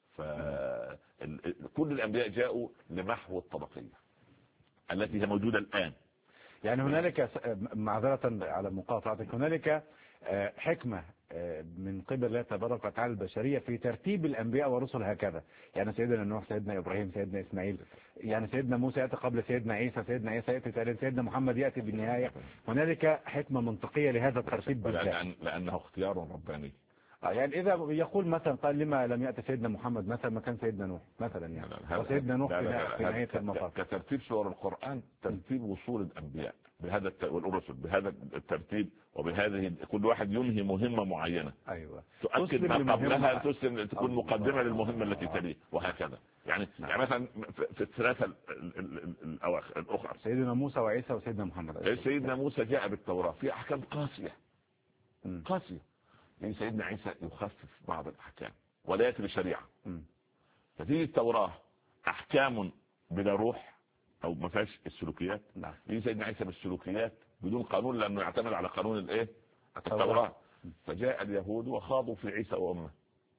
كل الانبياء جاءوا لمحو الطبقيه التي هي موجوده الان. يعني هنالك معذره على مقاطعتك، هنالك حكمه من قبل الله تبارك وتعالى البشريه في ترتيب الانبياء والرسل هكذا. يعني سيدنا نوح، سيدنا ابراهيم، سيدنا اسماعيل، يعني سيدنا موسى ياتي قبل سيدنا عيسى، سيدنا عيسى ياتي ثالثا، سيدنا محمد ياتي بالنهايه. هنالك حكمه منطقيه لهذا الترتيب بالذات، لانه اختيار رباني. يعني إذا يقول مثلا قال لما لم يأتي سيدنا محمد مثلا مكان سيدنا نوح مثلا، يعني وسيدنا نوح في نهاية المطاف. كترتيب سور القرآن ترتيب وصول الأنبياء بهذا والرسل بهذا الترتيب، وبهذه كل واحد ينهي مهمة معينة. أيوة. تؤكد ما قبلها، تكون مقدمة للمهمة التي تليه، وهكذا. يعني مثلا في الثلاثة الأواخر الأخرى سيدنا موسى وعيسى وسيدنا محمد. سيدنا موسى جاء بالتوراة في أحكام قاسية قاسية. يعني سيدنا عيسى يخفف بعض الأحكام ولا يأتي بشريعة. فتيجي التوراة أحكام بلا روح أو ما فيهاش السلوكيات. يجي سيدنا عيسى بالسلوكيات بدون قانون، لأنه يعتمد على قانون الإيه؟ التوراة. فجاء اليهود وخاضوا في عيسى وأمه،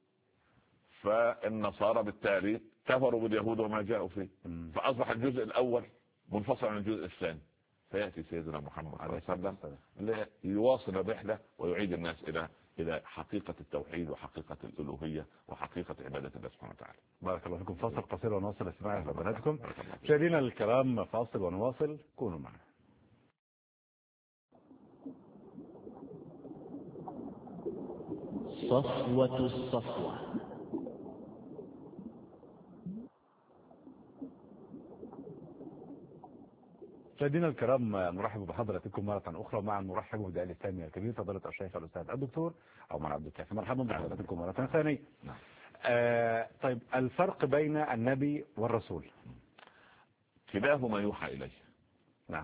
فالنصارى بالتالي كفروا باليهود وما جاءوا فيه، فأصبح الجزء الأول منفصل عن الجزء الثاني. فيأتي سيدنا محمد عليه الصلاة والسلام ليواصل الرحلة ويعيد الناس إلى حقيقة التوحيد وحقيقة الألوهية وحقيقة عبادة الله سبحانه وتعالى. بارك الله فيكم. فاصل قصير ونواصل استماع خبراتكم. مشاهدينا الكرام، فاصل ونواصل، كونوا معنا. صفوة الصفوة. مشاهدينا الكرام، نرحب بحضراتكم مرة أخرى مع المرحب بداعي الثاني الكبير فضيلة الشيخ الأستاذ الدكتور عمر عبد الكافي. مرحبا بحضراتكم مرة ثانية. طيب، الفرق بين النبي والرسول؟ كلاهما يوحى إليه. نعم.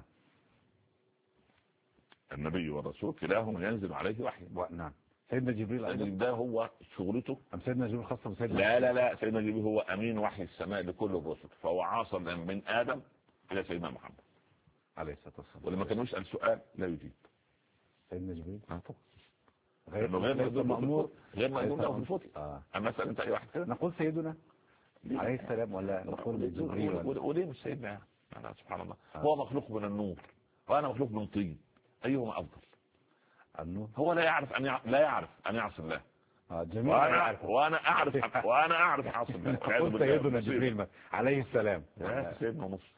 النبي والرسول كلاهما ينزل عليه وحي. نعم. سيدنا جبريل ده هو شغلته. أم سيدنا جبريل خاصة بسيدنا؟ لا سيدنا جبريل هو أمين وحي السماء لكل الرسل، فهو عاصر من آدم إلى سيدنا محمد عليه الصلاة والسلام. ولما كان يسأل سؤال لا يجيب. سيدنا جبريل غير مأمور له في الفضل. أما أسأل أنت أي واحد كده نقول سيدنا عليه السلام ولا نقول جبريل؟ وليه مش سيدنا؟ سبحان الله. هو مخلوق من النور وأنا مخلوق من طين، أيهما أفضل؟ النور. هو لا يعرف أن يعصي الله. وأنا أعرف أعصي الله. نقول سيدنا جبريل عليه السلام. سيدنا نص.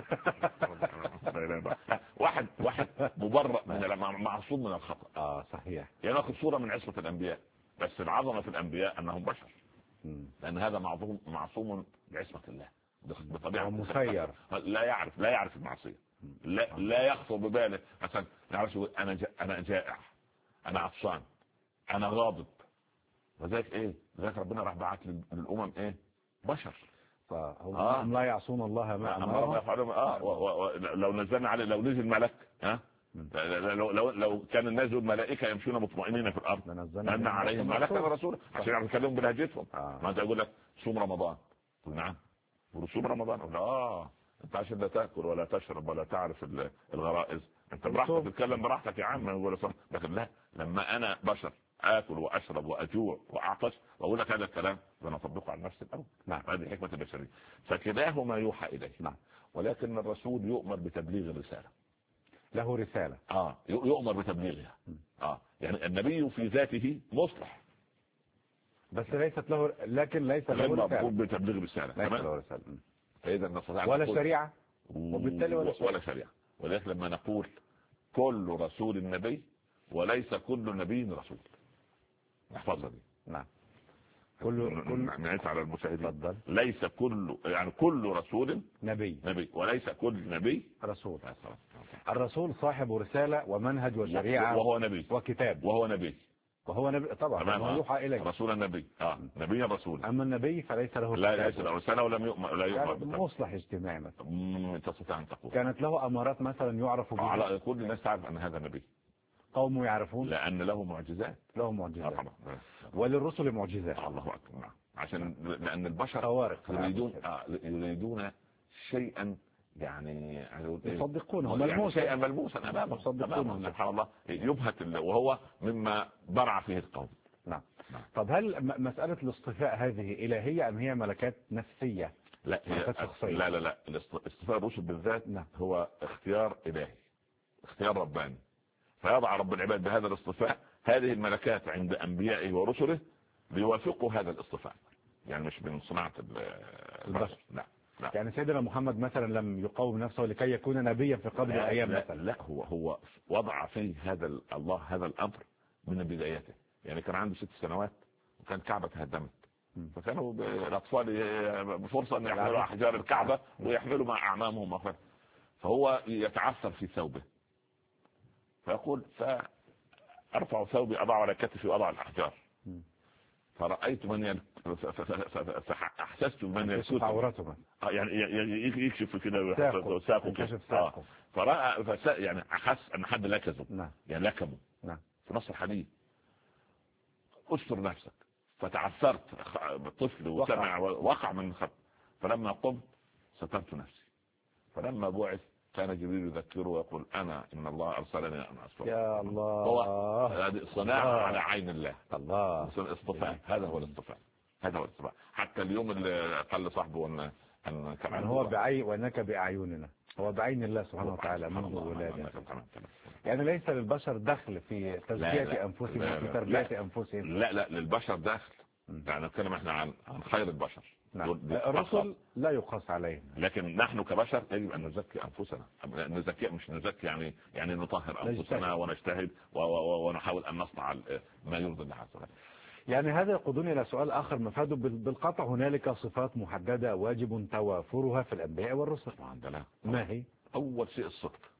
واحد مبرأ من معصوم من الخطأ. صحيح. يعني ناخذ صورة من عصمة الأنبياء، بس العظمة في الأنبياء أنهم بشر. لأن هذا معصوم بعصمة الله بطبيعة مسير. لا يعرف المعصية. لا يخطر بباله مثلا يعرف أنا جائع، أنا عطشان، أنا غاضب، وذلك ذلك ربنا راح بعت للأمم بشر. فهم لا يعصون الله ما أمرهم. لو نزلنا عليه، لو نزل ملك لو كان الناس الملائكة يمشون مطمئنين في الأرض نزلنا عليهم ملكا ورسولا عشان يعرفوا يكلموا بلهجتهم. ما تقول لك صوم رمضان، تقول نعم. ورسوم رمضان، انت عشان لا تاكل ولا تشرب ولا تعرف الغرائز، انت براحتك تتكلم براحتك يا عم ولا صح. لكن لا، لما انا بشر اكل واشرب واجوع واعطش واقول لك هذا الكلام، انا اطبقه على نفسي الاول. نعم. هذه حكمه البشريه. فكلاهما يوحى اليه. نعم. ولكن الرسول يؤمر بتبليغ الرساله. له رسالة. يؤمر بتبليغها. يعني النبي في ذاته مصلح، بس ليست له، لكن ليس له رسالة. بتبليغ الرساله. ليس له رسالة. فاذا نستطيع ولا شريعة، وبالتالي ولا شريعة. ولذلك لما نقول كل رسول نبي وليس كل نبي رسول، نحفظها دي. نعم. نعيش على المشاهدين. تفضل. ليس كل، يعني كل رسول نبي وليس كل نبي رسول. الرسول صاحب رسالة ومنهج وشريعة وهو نبي وكتاب. وهو نبي طبعا هو يوحى إليه. رسول النبي نبي رسول. أما النبي فليس له لا ليس له رسالة ولم يؤمر، لا يؤمر مصلح اجتماعي مثلا. تستطيع أن تقول كانت له أمارات مثلا يعرف بها. على كل الناس تعرف أن هذا نبي. قومه يعرفون. لأن له معجزات. له معجزات. وللرسل معجزات. الله أكبر. عشان لأن البشر خوارق يريدون شيئا يعني يصدقونه ملموسا، شيئا ملموسا أمامهم سبحان الله يبهت، وهو مما برع فيه القوم. نعم. طب هل مسألة الاصطفاء هذه إلهية أم هي ملكات نفسية؟ لا لا الاصطفاء الرسل بالذات هو اختيار إلهي، اختيار رباني. فيضع رب العباد بهذا الاصطفاء هذه الملكات عند أنبيائه ورسله ليوافقوا هذا الاصطفاء، يعني مش من صناعة البشر. لا. يعني سيدنا محمد مثلا لم يقوم نفسه لكي يكون نبيا في قبل الأيام مثلا. لا هو وضع فيه الله هذا الأمر من بدايته. يعني كان عنده 6 سنوات وكان كعبة تهدمت، فكانوا الأطفال بفرصة أن يحملوا أحجار الكعبة ويحملوا مع أعمامهم وفاة. فهو يتعثر في ثوبه فيقول فأرفع ثوبي أضع على كتفي وأضع الأحجار، فرأيت من فأحسست من يكشف عورته، يعني يكشف كده ساقه كده. فرأى يعني أحس أن حد لكزه. يعني لكمه في نص الحديث استر نفسك. فتعثرت طفل وسمع وقع من الخط. فلما قمت سترت نفسي. فلما بعث كان جبريل يذكره ويقول أنا إن الله أرسلني أن أستر. يا الله. هو هذه صناعة على عين الله. الله. الاصطفاء هذا هو الاصطفاء. هذا هو الاصطفاء. حتى اليوم اللي قال صاحبه أن كمان هو بعين وأنك بأعيننا، هو بعين الله سبحانه وتعالى منذ ولادة. يعني ليس للبشر دخل في تزكية أنفسهم وفي تربية أنفسهم. لا للبشر دخل. يعني نتكلم احنا عن خير البشر. الرسل لا يقاس عليهم، لكن نحن كبشر يجب ان نزكي انفسنا. نزكي مش نزكي يعني نطهر انفسنا ونجتهد ونحاول ان نصنع ما يرضي الله عز وجل. يعني هذا يقودني الى سؤال اخر مفاده. بالقطع هنالك صفات محدده واجب توافرها في الانبياء والرسل. ما هي؟ اول شيء الصدق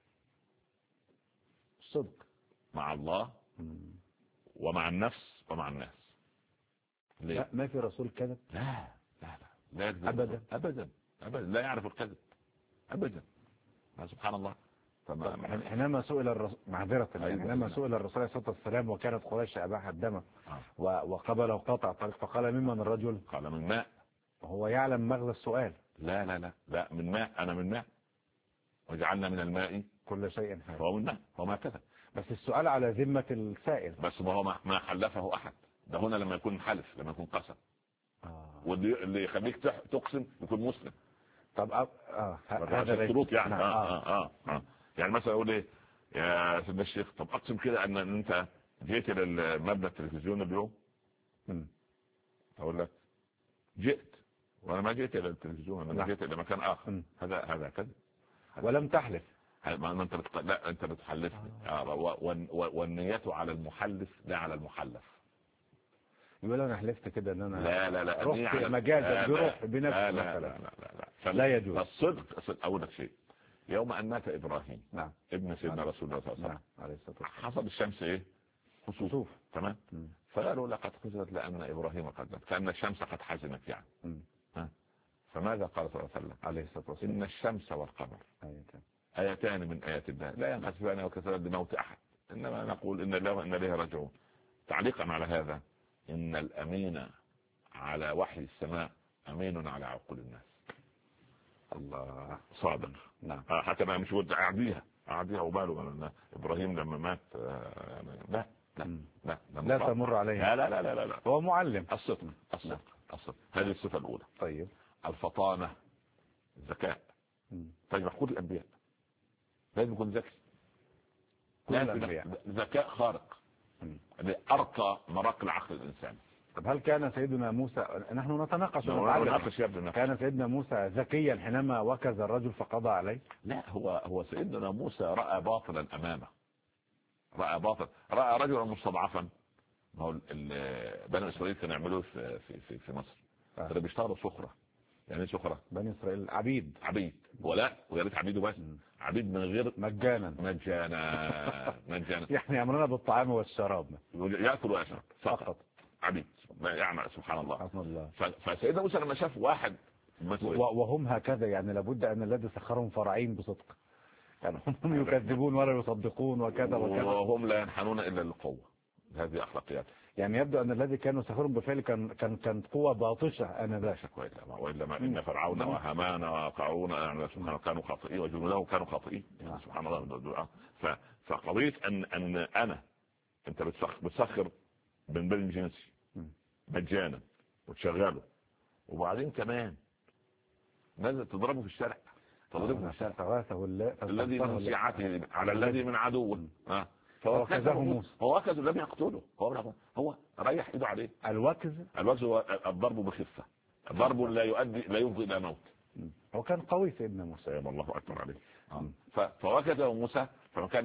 مع الله ومع النفس ومع الناس. لا ما في رسول كذب. لا ابدا لا يعرف الكذب ابدا. سبحان الله. حينما سئل الرسول حينما سئل الرسول عليه الصلاه والسلام وكانت قريش اباحت الدم وقبل وقطع طريق، فقال ممن الرجل؟ قال من ماء. وهو يعلم مغزى السؤال. لا من ماء. انا من ماء وجعلنا من الماء كل شيء حي. هو من ماء وما كذب. بس السؤال على ذمه السائل. بس ما هو ما حلفه احد. ده هنا لما يكون حلف، لما يكون قسم. واللي يخليك تقسم يكون مسلم. طب هذا الشروط يعني. يعني مثلا اقول ايه يا سيدنا الشيخ، طب اقسم كده ان انت جيت الى مبنى التلفزيون اليوم. اقول لك جئت وانا ما جيت الى التلفزيون، انا جيت الى مكان اخر. هذا كذب. ولم تحلف. ما انت لا انت بتحلف. والنية على المحلف لا على المحلف. يقول انا حلفت كده ان انا لا رحت مجازا بروح بنفسي. لا يجوز. الصدق اول شيء. يوم ان مات ابراهيم ابن سيدنا رسول الله صلى الله عليه وسلم حصل الشمس ايه؟ خسوف. تمام. فقالوا لقد خسرت لان ابراهيم قد مات، كان الشمس قد حزنت يعني. فماذا قال صلى الله عليه وسلم عليه الصلاه والسلام؟ ان الشمس والقمر ايتان من ايات الله لا ينخسفان وكسرت بموت احد، انما نقول ان الله وان اليه راجعون. تعليقا على هذا، إن الأمين على وحي السماء أمين على عقول الناس. الله صادق. نعم. حتى ما مش ود اعديها وباله من ابراهيم لما مات. لا لا تمر عليه. لا هو معلم. الصدق. هذه الصفة الأولى. طيب. الفطانة، الذكاء. طيب كل الأنبياء لازم يكون ذكي. ذكاء خارق لأرقى مراقل عقل الإنسان. طب هل كان سيدنا موسى، نحن نتناقش كان سيدنا موسى ذكيا حينما وكز الرجل فقضى عليه؟ لا، هو سيدنا موسى رأى باطلا أمامه. رأى رجلا مستضعفا. ما هو بني إسرائيل كانوا يعملوه في مصر. كانوا بيشتغلوا سخرة. يعني سخرة بني إسرائيل عبيد ولا ويا ريت عبيد بس عبيد من غير مجانا يعني يعملون بالطعام والشراب، يأكل ويشرب فقط. عبيد يعني سبحان الله. فسيدنا موسى لما شاف واحد وهم هكذا، يعني لابد أن الذي سخرهم فرعين بصدق، يعني هم يكذبون ولا يصدقون وكذا وهم لا ينحنون إلا للقوة. هذه أخلاقيات. يعني يبدو أن الذي كانوا سخرهم بالفعل كانت قوة باطشة أنا وإلا ما إن فرعون وهامان وقارون يعني سبحانه كانوا خاطئين وجنوده كانوا خاطئين. سبحان الله. فقضية أن أنت بتسخر من بين جنسي مجانا وتشغله، وبعدين كمان نازل تضربه في الشارع. الذي من شيعته على الذي من عدوه. فوكزه موسى. هو وكز لم يقتله، هو ريح ايده عليه. الوكز هو الضرب بخفة، ضرب لا يفضي الى موت. هو كان قوي سيدنا موسى. الله اكبر عليه. فوكزه موسى، فكان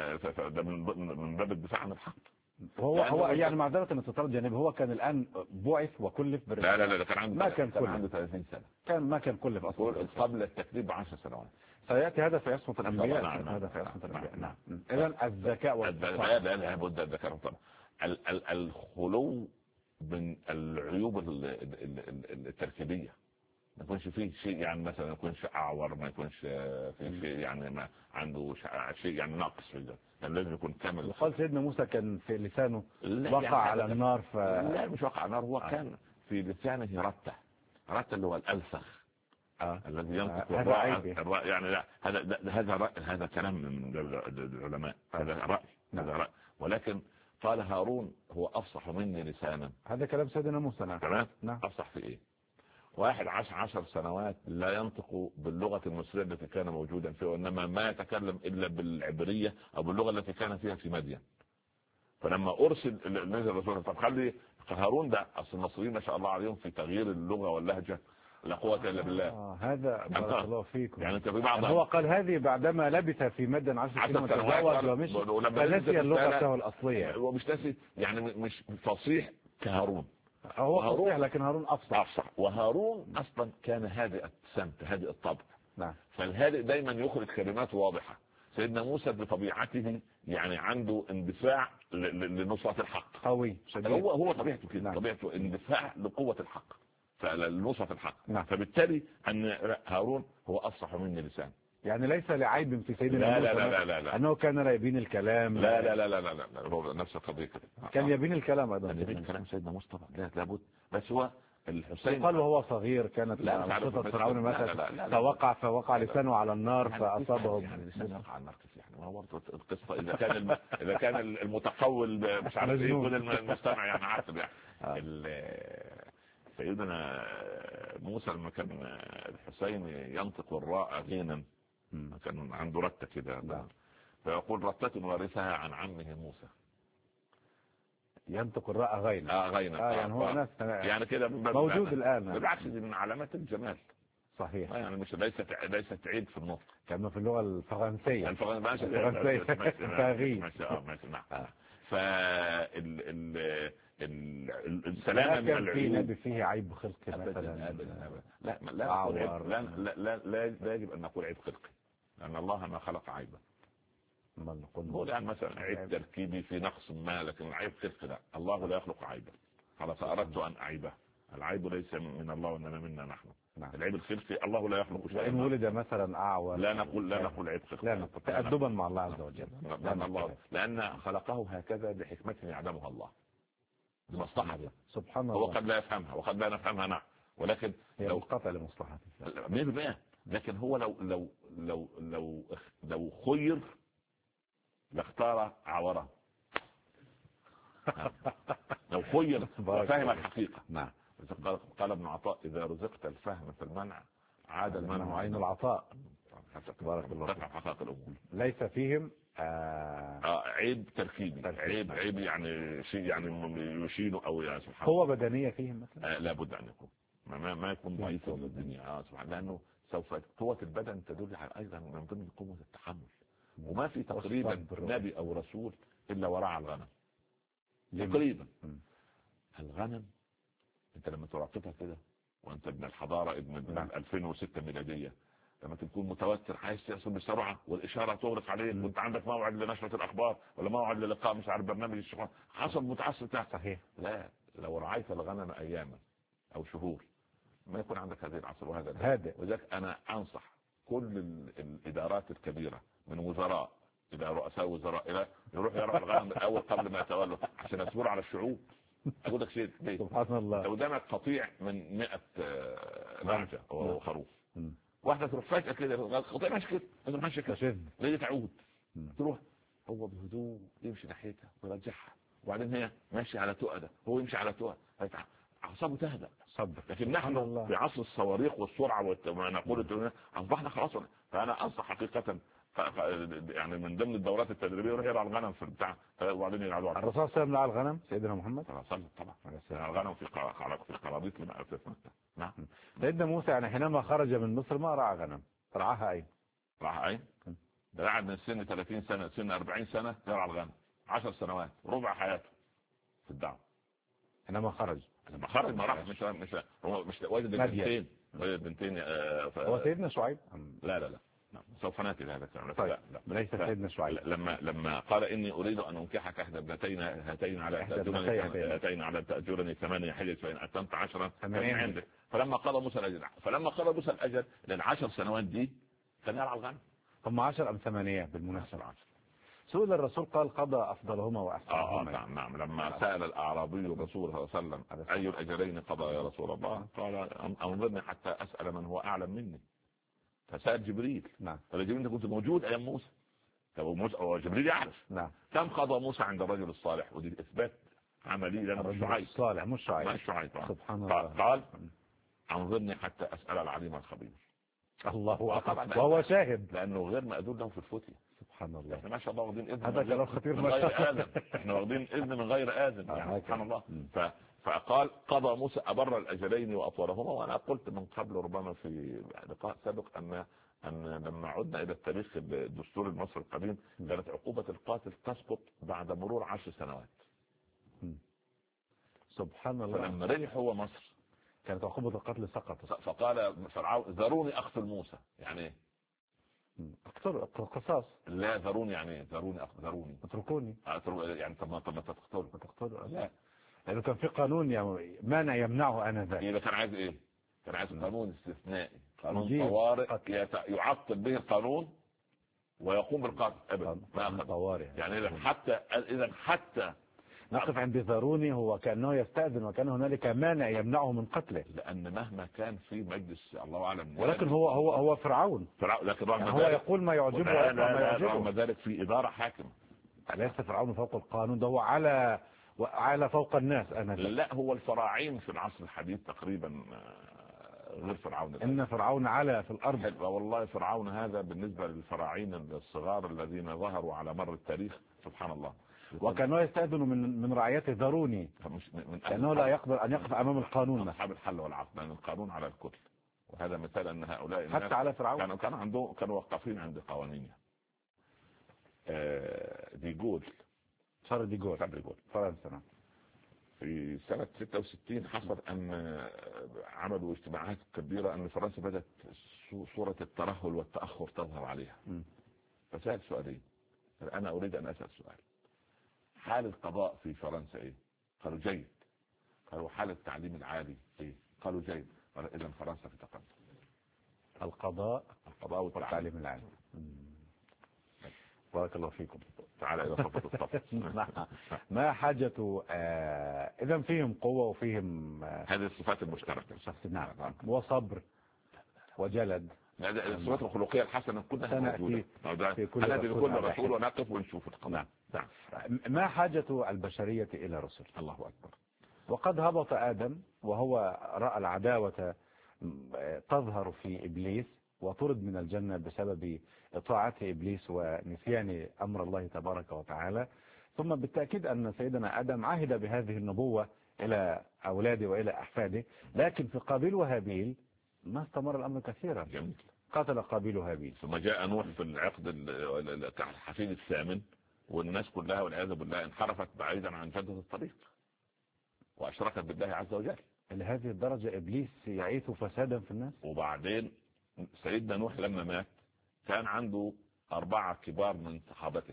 من باب الدفاع عن الحق. هو يعني معذرة ان تطرد جانب، هو كان الان بعث وكلف لا كان عنده ما كان عنده 30 سنة. ما كان كلف اصلا قبل التكليف ب10 سنوات. سيأتي هذا في عصمة الأنبياء. هذا في عصمة الأنبياء. نعم. إذن الذكاء لا بد الذكاء طبعا. الخلو من العيوب التركيبية، ما يكونش فيه شيء يعني مثلا ما يكونش أعور، ما يكونش فيه شيء يعني ما عنده شيء يعني ناقص في ده، يعني لازم يكون كامل. قال سيدنا موسى كان في لسانه وقع يعني على النار لا مش وقع على النار، هو كان في لسانه رتة اللي هو الألسخ الذي ينطق الرأي. يعني لا هذا كلام من العلماء، هذا رأي. ولكن قال هارون هو أفصح مني لسانا. هذا كلام سيدنا موسى. نعم. أفصح في إيه؟ واحد 10 سنوات لا ينطق باللغة المصرية التي كان موجودا فيها، وإنما ما يتكلم إلا بالعبرية أو باللغة التي كان فيها في مدين. فلما أرسل نزل الرسول، طب خلي هارون ده، أصل المصريين ما شاء الله عليهم في تغيير اللغة واللهجة لا قوة إلا بالله. هذا بارك الله فيكم. يعني أنت في بعض هو قال هذه بعدما لبث في مدن 10 سنين وتزوج ومشي فنسي اللغة الأصلية. هو مش ناسي، يعني مش فصيح كهارون. هو فصيح لكن هارون أفصح. وهارون أصلا كان هادئ السمت، هادئ الطبع. نعم. فالهادئ دايما يخرج كلمات واضحة. سيدنا موسى بطبيعته يعني عنده اندفاع لنصرة الحق، قوي شديد. هو طبيعته كده. نعم. طبيعته اندفاع لقوة الحق، فلنصرة الحق. نعم. فبالتالي أن هارون هو أفصح مني لسان. يعني ليس لعيب في سيدنا موسى لا أنه كان لا يبين الكلام. لا هو نفس القضية كده. كان يبين الكلام أيضا. كان يبين الكلام سيدنا موسى طبعا. لا لابد. بس هو الحسين قال وهو صغير كانت خطة فرعون مثلا فوقع لسانه على النار فأصابه. يعني لسانه وقع على النار كيف يعني؟ ما هو برضه القصة إذا كان المتقول مش عارف إيه يقول المستمع يعني عارف يعني. سيدنا موسى لما كان الحسين ينطق الراء غينا، كان عنده رتة كده، فيقول رتة ورثها عن عمه موسى. ينطق الراء غينا. يعني هو ناس يعني كده موجود الآن. بالعكس دي من علامات الجمال. صحيح. يعني مش ليست عيب في النطق. كما في اللغة الفرنسية. الفرنسية ماشي. نعم. السلامة من العيوب. في نبي فيه عيب خلقي مثلا؟ لا يجب أن نقول عيب خلقي، لأن الله ما خلق عيبا. هو يعني مثلا عيب تركيبي في نقص ما، لكن عيب خلقي لا، الله لا يخلق عيبا. خلاص أردت أن أعيبه. العيب ليس من الله وإنما منا نحن. نعم. العيب الخلقي الله لا يخلق شيئا. وإن ولد مثلا أعور لا نقول عيب خلقي. لا نقول تأدبا مع الله عز وجل. لأن خلقه هكذا بحكمة يعلمها الله، بمصلحته. سبحان الله. هو قد لا يفهمها وقد لا نفهمها نعم، ولكن لو قطع لمصلحته 100%. لكن هو لو خير لاختار عوره. لو خير وفهم الحقيقة. نعم. قال ابن عطاء إذا رزقت الفهم في المنع عاد المنع عين العطاء. بارك الله فيك. حقائق الأمور ليس فيهم عيب تركيبي، عيب يعني شيء يعني يشيله أو يعني سبحان قوة بدنية فيهم مثلا. لا بد أن يكون ما يكون ضعيف من الدنيا سبحان، لأنه سوف قوة البدن تدل على أيضا من ضمن قوة التحمل. وما في تقريبا نبي أو رسول إلا وراء الغنم تقريبا. الغنم انت لما تراقبها كده وانت ابن الحضارة ابن 2006 ميلادية، لما تكون متوتر عايز تحصل بسرعة والإشارة تغلق عليك وانت عندك موعد لنشرة الأخبار ولا موعد للقاء مش عارف برنامج الشغل حصل متعصب تحت. صحيح. لا لو رعيت الغنم أياما أو شهور ما يكون عندك هذه العصر وهذا هذا. وذلك أنا أنصح كل الإدارات الكبيرة من وزراء إلى رؤساء وزراء إلى يروح يرعى الغنم الأول قبل ما يتولوا عشان يصبر على الشعوب. أقول لك شيء سبحان الله. لو قدامك قطيع من 100 نعجة أو خروف واحدة تروح فجأة كده قطيع ماشي كده لازم ماشي كده ليه تعود تروح هو بهدوء يمشي ناحيتها ويرجعها وبعدين هي ماشي على تؤدة هو يمشي على تؤدة أعصابه تهدأ. صدق. لكن نحن في عصر الصواريخ والسرعة وما نقول أصبحنا خلاص. فأنا أنصح حقيقة يعني من ضمن الدورات التدريبيه يروح يرعى الغنم في البتاع وبعدين يقعدوا على الرسول صلى الله عليه وسلم الغنم سيدنا محمد صلى الله عليه وسلم طبعا الغنم في قرابيط لما اسسنا. نعم. سيدنا موسى يعني حينما خرج من مصر ما رعى غنم رعاها اين؟ رعاها اين؟ ده قعد من سن 30 سنه سن 40 سنه يرعى الغنم 10 سنوات ربع حياته في الدعوه. حينما خرج ما راح مش هو مش وجد بنتين هو سيدنا شعيب. لا سوف ناتي لهذا الكلام. طيب. لا. ليس سيدنا شعيب. لما قال اني اريد ان انكحك احدى ابنتين هاتين على تأجرني 8 حجج فان اتممت 10 فمن عندك. فلما قضى موسى الاجل لل10 سنوات دي كان يرعى الغنم. هم 10 أم 8 بالمناسبة؟ 10. سئل الرسول قال قضى افضلهما واحسنهما. نعم. لما سأل الاعرابي الرسول صلى الله عليه وسلم اي الاجلين قضى يا رسول الله قال انظرني حتى اسال من هو اعلم مني. فسأل جبريل. نعم. فجبريل انت كنت موجود ايام موسى. طب جبريل يعرف. نعم. كم قضى موسى عند الرجل الصالح ودي اثبات عملي لانه شعيب الصالح مش شعيب. سبحان الله. قال انظرني حتى اسال العليم الخبير. الله اكبر وهو شاهد لانه غير مأذون له في الفتية. سبحان الله. احنا ما شاء الله واخدين اذن هذا كلام خطير من غير اذن. احنا واخدين اذن من غير اذن يعني سبحان الله. فقال قضى موسى أبر الأجلين وأطولهما. وأنا قلت من قبل ربما في لقاء سابق أن لما عدنا إلى التاريخ الدستور المصري القديم كانت عقوبة القاتل تسقط بعد مرور 10 سنوات. سبحان الله. فلما رجع هو مصر كانت عقوبة القتل سقطت. فقال فرعون ذروني أقتل موسى. يعني إيه؟ اقتل قصاص. لا ذروني يعني إيه؟ ذروني اتركوني. يعني طب ما تقتله. لا لأنه كان في قانون مانع يمنعه أنا ذلك. إذا كان عايز إيه؟ كان عايز قانون استثنائي قانون طوارئ يعطل به القانون ويقوم بالقتل أبدا. طوارئ يعني إذا حتى نقف عند ذروني هو كأنه يستأذن وكان هنالك مانع يمنعه من قتله. لأن مهما كان في مجلس الله أعلم ولكن هو فرعون. لكن يعني هو يقول ما يعجبه وما يعجبه. رغم ذلك في إدارة حاكمة. ليس فرعون فوق القانون، ده هو على فوق الناس. لا هو الفراعين في العصر الحديث تقريبا غير فرعون. إن فرعون علا في الأرض. والله فرعون هذا بالنسبة للفراعين الصغار الذين ظهروا على مر التاريخ سبحان الله. وكانوا يستأذنوا من رعيته ذروني لأنه لا يقدر أن يقف أمام القانون. أصحاب الحل والعقد لأن القانون على الكل. وهذا مثال أن هؤلاء حتى على فرعون كانوا وقفين عند قوانينها. ديغول فرنسا في سنة 66 حصل أن عملوا اجتماعات كبيرة أن فرنسا بدأت صورة الترهل والتأخر تظهر عليها. فسأل سؤالين. أنا أريد أن أسأل سؤال. حال القضاء في فرنسا إيه؟ قالوا جيد. قالوا حال التعليم العالي إيه؟ قالوا جيد. قالوا إذن فرنسا في تقدم. القضاء والتعليم العالي. بارك الله فيكم. تعالى إلى صفة الصف. ما حاجة إذا فيهم قوة وفيهم هذه الصفات المشتركة. نعم. وصبر وجلد الصفات الخلقيه الحسنه كلها موجوده في كل رسول ونقف ونشوف القضاء. نعم. ما حاجة البشرية إلى رسل؟ الله اكبر. وقد هبط آدم وهو رأى العداوة تظهر في إبليس وطرد من الجنة بسبب إطاعة إبليس ونسيان أمر الله تبارك وتعالى. ثم بالتأكيد أن سيدنا آدم عهد بهذه النبوة إلى أولاده وإلى أحفاده، لكن في قابيل وهابيل ما استمر الأمر كثيرا. جميل. قتل قابيل وهابيل. ثم جاء نوح في العقد الحفيد الثامن، والناس كلها والعياذ بالله انحرفت بعيدا عن جدة الطريق وأشركت بالله عز وجل. لهذه الدرجة إبليس يعيث فسادا في الناس. وبعدين سيدنا نوح لما مات كان عنده 4 كبار من صحابته،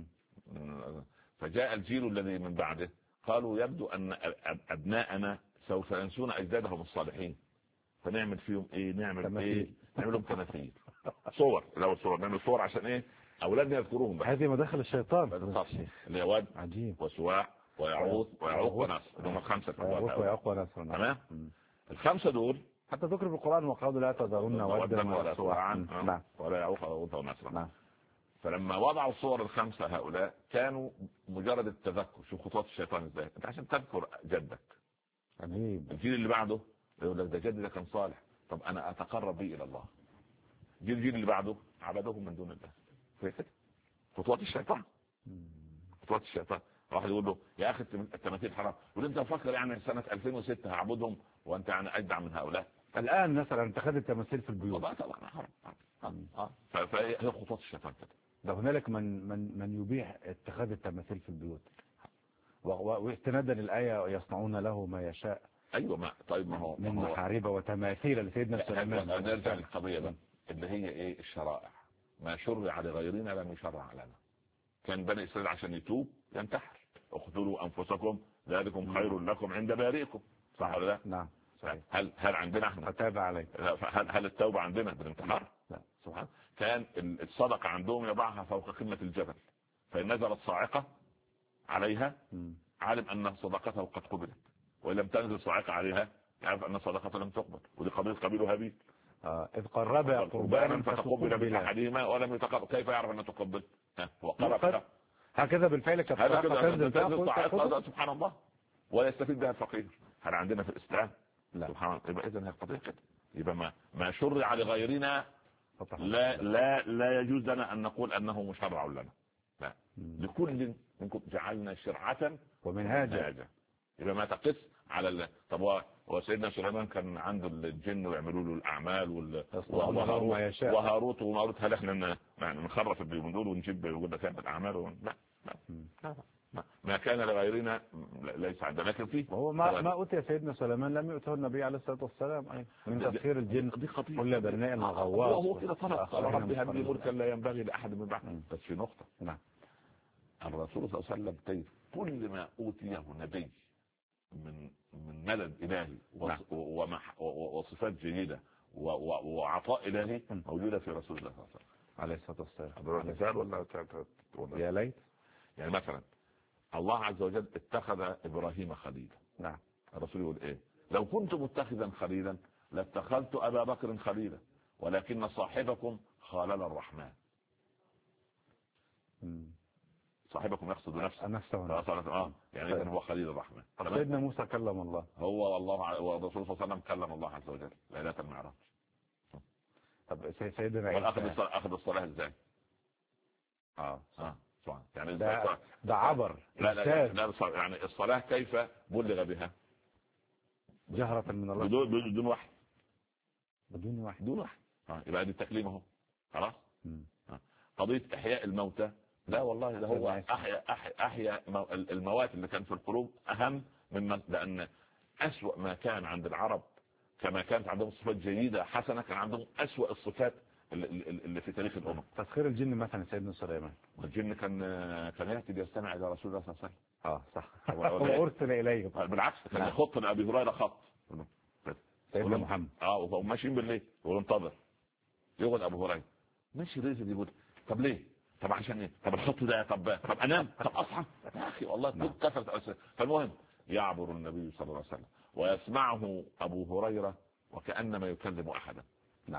فجاء الجيل الذي من بعده قالوا يبدو أن أبناءنا سوف ينسون أجدادهم الصالحين، فنعمل فيهم إيه؟ نعمل لهم تماثيل صور. لو صور نعمل صور عشان إيه؟ أولادنا يذكروهم. هذه مداخل الشيطان اللي هو عجيب. وسواع ويعوث ويعوق ونصر، هم 5 ويعوق ونصر. تمام. ال5 دول حتى ذكر في القرآن وقالوا لا تذرون ودا ولا سواعا ولا يعوق ونصر. فلما وضعوا الصور ال5 هؤلاء كانوا مجرد التذكر. شوف خطوات الشيطان ازاي، انت عشان تذكر جدك. عجيب. الجيل اللي بعده يقول لك ده جدي ده كان صالح، طب انا اتقرب به الى الله. الجيل اللي بعده عبدهم من دون الله. في كده خطوات الشيطان. خطوات الشيطان. واحد يقول له يا اخي التماثيل حرام، يقول انت فاكر يعني سنه 2006 هعبدهم وانت يعني اجدع من هؤلاء؟ الان مثلا اتخذ التماثيل في البيوت طبعا حرام. فهي خطوات الشيطان كده. ده هنالك من يبيح اتخاذ التماثيل في البيوت واستنادا للآية يصنعون له ما يشاء. ايوه ما طيب ما هو من محارب وتماثيل لسيدنا سليمان. نرجع للقضيه بقى اللي هي ايه؟ الشرائع. ما شرع لغيرنا لم يشرع لنا. كان بني اسرائيل عشان يتوب ينتحر، اقتلوا انفسكم ذلكم خير لكم عند بارئكم، صح ولا لا؟ نعم صحيح. هل عندنا احنا فتاب عليك؟ هل التوبه عندنا بالانتحار؟ لا. سبحان. كان الصدقه عندهم يضعها فوق قمه الجبل، فإن نزلت صاعقه عليها علم ان صدقته قد قبلت، وان لم تنزل صاعقه عليها يعرف ان صدقته لم تقبل. ودي قضيه قابيل وهابيل. إذ قرب قربانا فتقبل من احدهما ولم يتقبل، كيف يعرف ان تقبل؟ وقرب هكذا بالفعل كانت تنزل صاعقه. سبحان الله. ولا يستفيد بها الفقير. هل عندنا في الاسلام؟ لا. سبحان الله. يبقى اذا القضيه كده. يبقى ما شرع لغيرنا لا يجوز لنا ان نقول انه مشرع لنا. لا. لكل منكم جعلنا شرعه ومنهاجا. يبقى ما تقص على طب وسيدنا سليمان كان عنده الجن ويعملوا له الاعمال وهاروت وماروت. هل احنا نخرف اليومين دول ونجيب يقول لك الاعمال؟ لا لا. ما كان لغيرنا ليس عندنا. لكن فيه هو ما أوتي سيدنا سليمان لم يؤته النبي عليه الصلاة والسلام من تسخير الجن كل برناء وغواص. وهو كده طلب ربي هب لي ملكا لا ينبغي لأحد من بعد. بس في نقطة. نعم. الرسول صلى الله عليه وسلم كل ما أوتيه نبي من مدد إلهي وصفات جيدة وعطاء إلهي موجودة في رسول الله صلى الله عليه الصلاة والسلام. مثال ولا يا ليت. يعني مثلا الله عز وجل اتخذ إبراهيم خليلا. نعم. الرسول يقول ايه؟ لو كنت متخذا خليلا لاتخذت أبا بكر خليلا ولكن صاحبكم خالل الرحمن. صاحبكم يقصد نفسه. يعني إذن هو خليل الرحمن. سيدنا موسى كلم الله. هو والله والرسول صلى الله عليه وسلم كلم الله عز وجل ليلة المعراج. طب سيدنا عيسى أخذ الصلاة ازاي؟ يعني ده عبر. لا يعني الصلاة كيف بلغ بها؟ جهرة من الله بدون وحي. بدون وحي. يبقى دي التكليم اهو. خلاص. قضية إحياء الموتى لا والله ده هو أحيا الموات اللي كان في القلوب أهم من لأن أسوأ ما كان عند العرب كما كانت عندهم صفات جيدة حسنة كان عندهم أسوأ الصفات اللي في تاريخ الأمم. تسخير الجن مثلا سيدنا سليمان. والجن كان يأتي ليستمع إلى رسول الله صلى الله عليه وسلم. صح. وأرسل إليه. بالعكس كان يخط لأبي هريرة خط. سيدنا محمد. وهم ماشيين بالليل وينتظر يقعد أبو هريرة ماشي ريزل يقول طب ليه؟ طب عشان ايه؟ طب الخط ده طب انام طب اصحى يا اخي والله كثرت. فالمهم يعبر النبي صلى الله عليه وسلم ويسمعه ابو هريره وكانما يكلم احدا. نعم.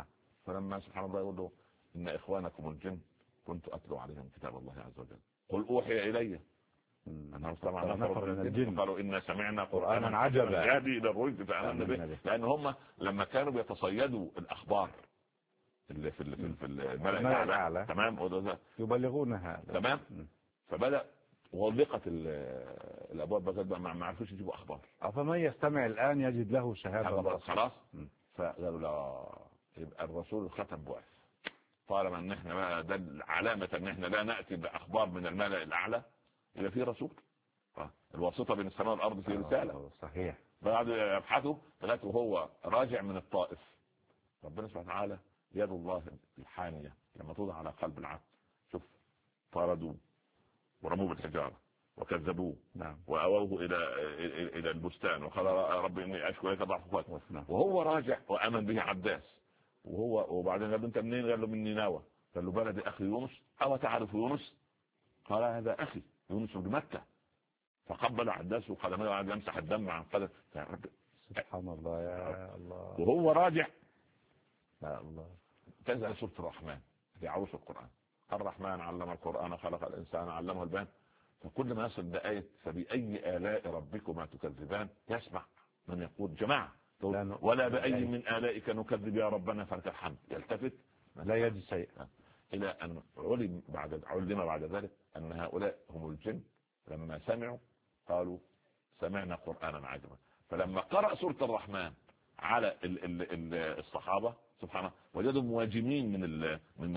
فلما سبحان الله يقول له إن إخوانكم الجن كنت أتلو عليهم كتاب الله عز وجل قل أوحي إلي أنه استمع نفر من الجن قالوا إنا سمعنا قرآنا عجبا يهدي إلى الرشد فآمنا به. لأن هم لما كانوا بيتصيدوا الأخبار اللي في الملأ الأعلى تمام يبلغونها تمام، فبدأ وغلقت الأبواب بقى ما عرفوش يجيبوا أخبار. فمن يستمع الآن يجد له شهادة خلاص. فقالوا لا، يبقى الرسول ختم بعث طالما ان احنا بقى ده علامة ان احنا لا نأتي بأخبار من الملأ الأعلى، يبقى في رسول. الواسطة بين السماء والأرض في رسالة. صحيح. بعد يبحثوا لغاية وهو راجع من الطائف، ربنا سبحانه وتعالى يد الله الحانية لما توضع على قلب العبد. شوف، طاردوه ورموه بالحجارة وكذبوه وأووه إلى البستان وقال رب إني أشكو لك ضعف قوتي، وهو راجع وآمن به عباس. وبعدين قال له أنت منين؟ قال له من نينوى. قال له بلد أخي يونس. أو تعرف يونس؟ قال هذا أخي يونس بمكة. فقبل عباس وقدمه وقعد يمسح الدم عن قدم. سبحان الله يا الله. وهو راجع يا الله تنزل سورة الرحمن في عروس القرآن. الرحمن علم القرآن خلق الإنسان علمه البيان. فكل ما يصل بآية فبأي آلاء ربكما تكذبان يسمع من يقول جماعة ولا بأي من آلائك نكذب يا ربنا فلك الحمد. يلتفت لا يجد شيء إلى أن علم بعد ذلك أن هؤلاء هم الجن. لما سمعوا قالوا سمعنا قرآنا عجبا. فلما قرأ سورة الرحمن على الصحابة سبحانه وجدوا مواجمين من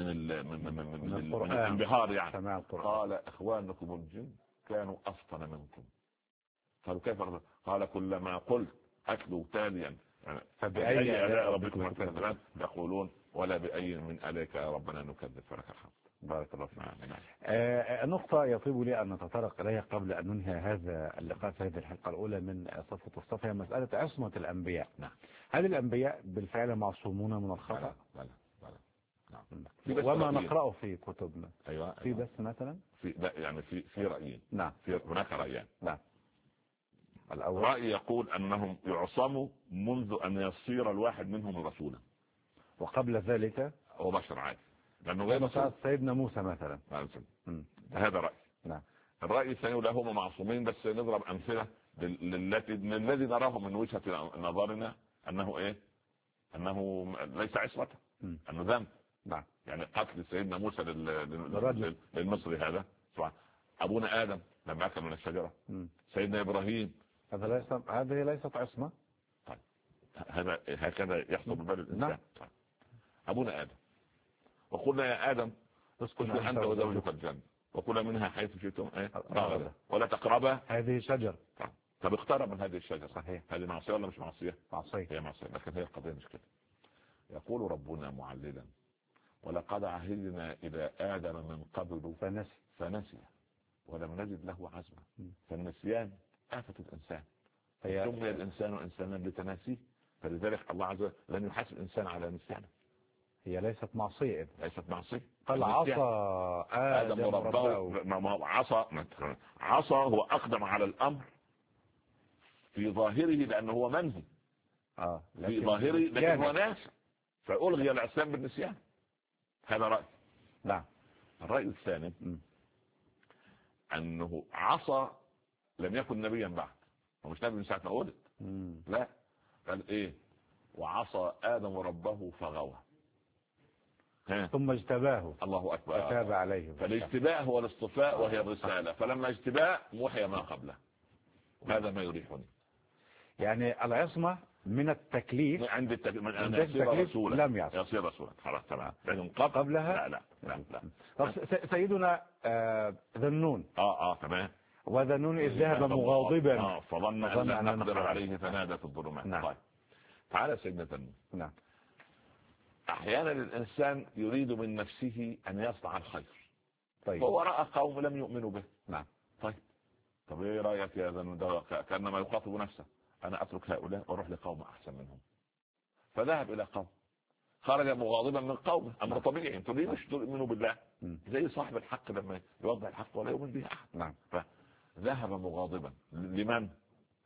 الانبهار يعني. قال اخوانكم الجن كانوا افطن منكم. قالوا كيف؟ قال كلما قلت اتلو تاليا فبأي آلاء ربكم تكذبان يقولون ولا بأي من آلائك يا ربنا نكذب فلك الحمد. بارك الله فيك. نقطة يطيب لي أن نتطرق إليها قبل أن ننهي هذا اللقاء في هذه الحلقة الأولى من صفوة الصف، هي مسألة عصمة الأنبياء. هل الأنبياء بالفعل معصومون من الخطأ؟ وما نقرأه في كتبنا في بس مثلا في رأيين. هناك رأيين. الأول رأي يقول أنهم يعصموا منذ أن يصير الواحد منهم رسولا، وقبل ذلك هو بشر عادي لأنه غير سيدنا موسى مثلا. هذا رأي. الرأي الثاني لا هم معصومين، بس نضرب أمثلة الذي نراه من وجهة نظرنا أنه أنه ليس عصمة، أنه ذنب. يعني قتل سيدنا موسى للمصري هذا. أبونا آدم لما أكل من الشجرة. سيدنا إبراهيم. هذه ليست عصمة. طيب هكذا يحصل ببال الإنسان. طيب. أبونا آدم وقلنا يا آدم اسكن أنت وزوجك الجنة وكلا منها حيث شئتم رغدا ولا تقربا هذه شجرة. طب اقترب من هذه الشجرة. صحيح. هذه معصية ولا مش معصية؟ معصية. هي معصية، لكن هي القضية مش كده. يقول ربنا معللا ولقد عهدنا إلى آدم من قبل فنسي ولم نجد له عزما. فالنسيان آفة الإنسان. سمي الإنسان إنسانا لتناسيه، فلذلك الله عز وجل لن يحاسب الإنسان على نسيانه. هي ليست معصية. ليست معصية. قال عصى آدم ربه. عصى هو أقدم على الأمر في ظاهره لأنه هو منهي. في ظاهره لكن هو ناسي، فألغي العصيان بالنسيان. هذا رأي. الرأي الثاني أنه عصى لم يكن نبيا بعد، ومش نبي من ساعة ما ولد. لا، قال وعصى آدم ربه فغوى ثم اجتباه الله أكبر فتاب عليه. فالاجتباء هو الاصطفاء وهي الرسالة، فلما اجتباء محي ما قبله. وهذا ما يريحني. يعني العصمة من التكليف عند أن يصير رسولا. لم يصير رسولا خلاص تمام. لكن قبلها لا. سيدنا ذنون. تمام. وذنون إذ ذهب مغاضبا فظن أن لا نقدر عليه فنادى في الظلمات. طيب تعالى سيدنا ذنون. أحيانا الإنسان يريد من نفسه أن يصنع الخير. طيب. فهو رأى قوم لم يؤمنوا به. طيب إيه رأيك يا ذنون؟ كأنما يخاطب نفسه، أنا أترك هؤلاء وأروح لقوم أحسن منهم. فذهب إلى قوم، خرج مغاضبا من قومه. أمر طبيعي، أنتم ليه مش تؤمنوا بالله؟ زي صاحب الحق لما يوضح الحق ولا يؤمن به أحد. فذهب مغاضبا لمن؟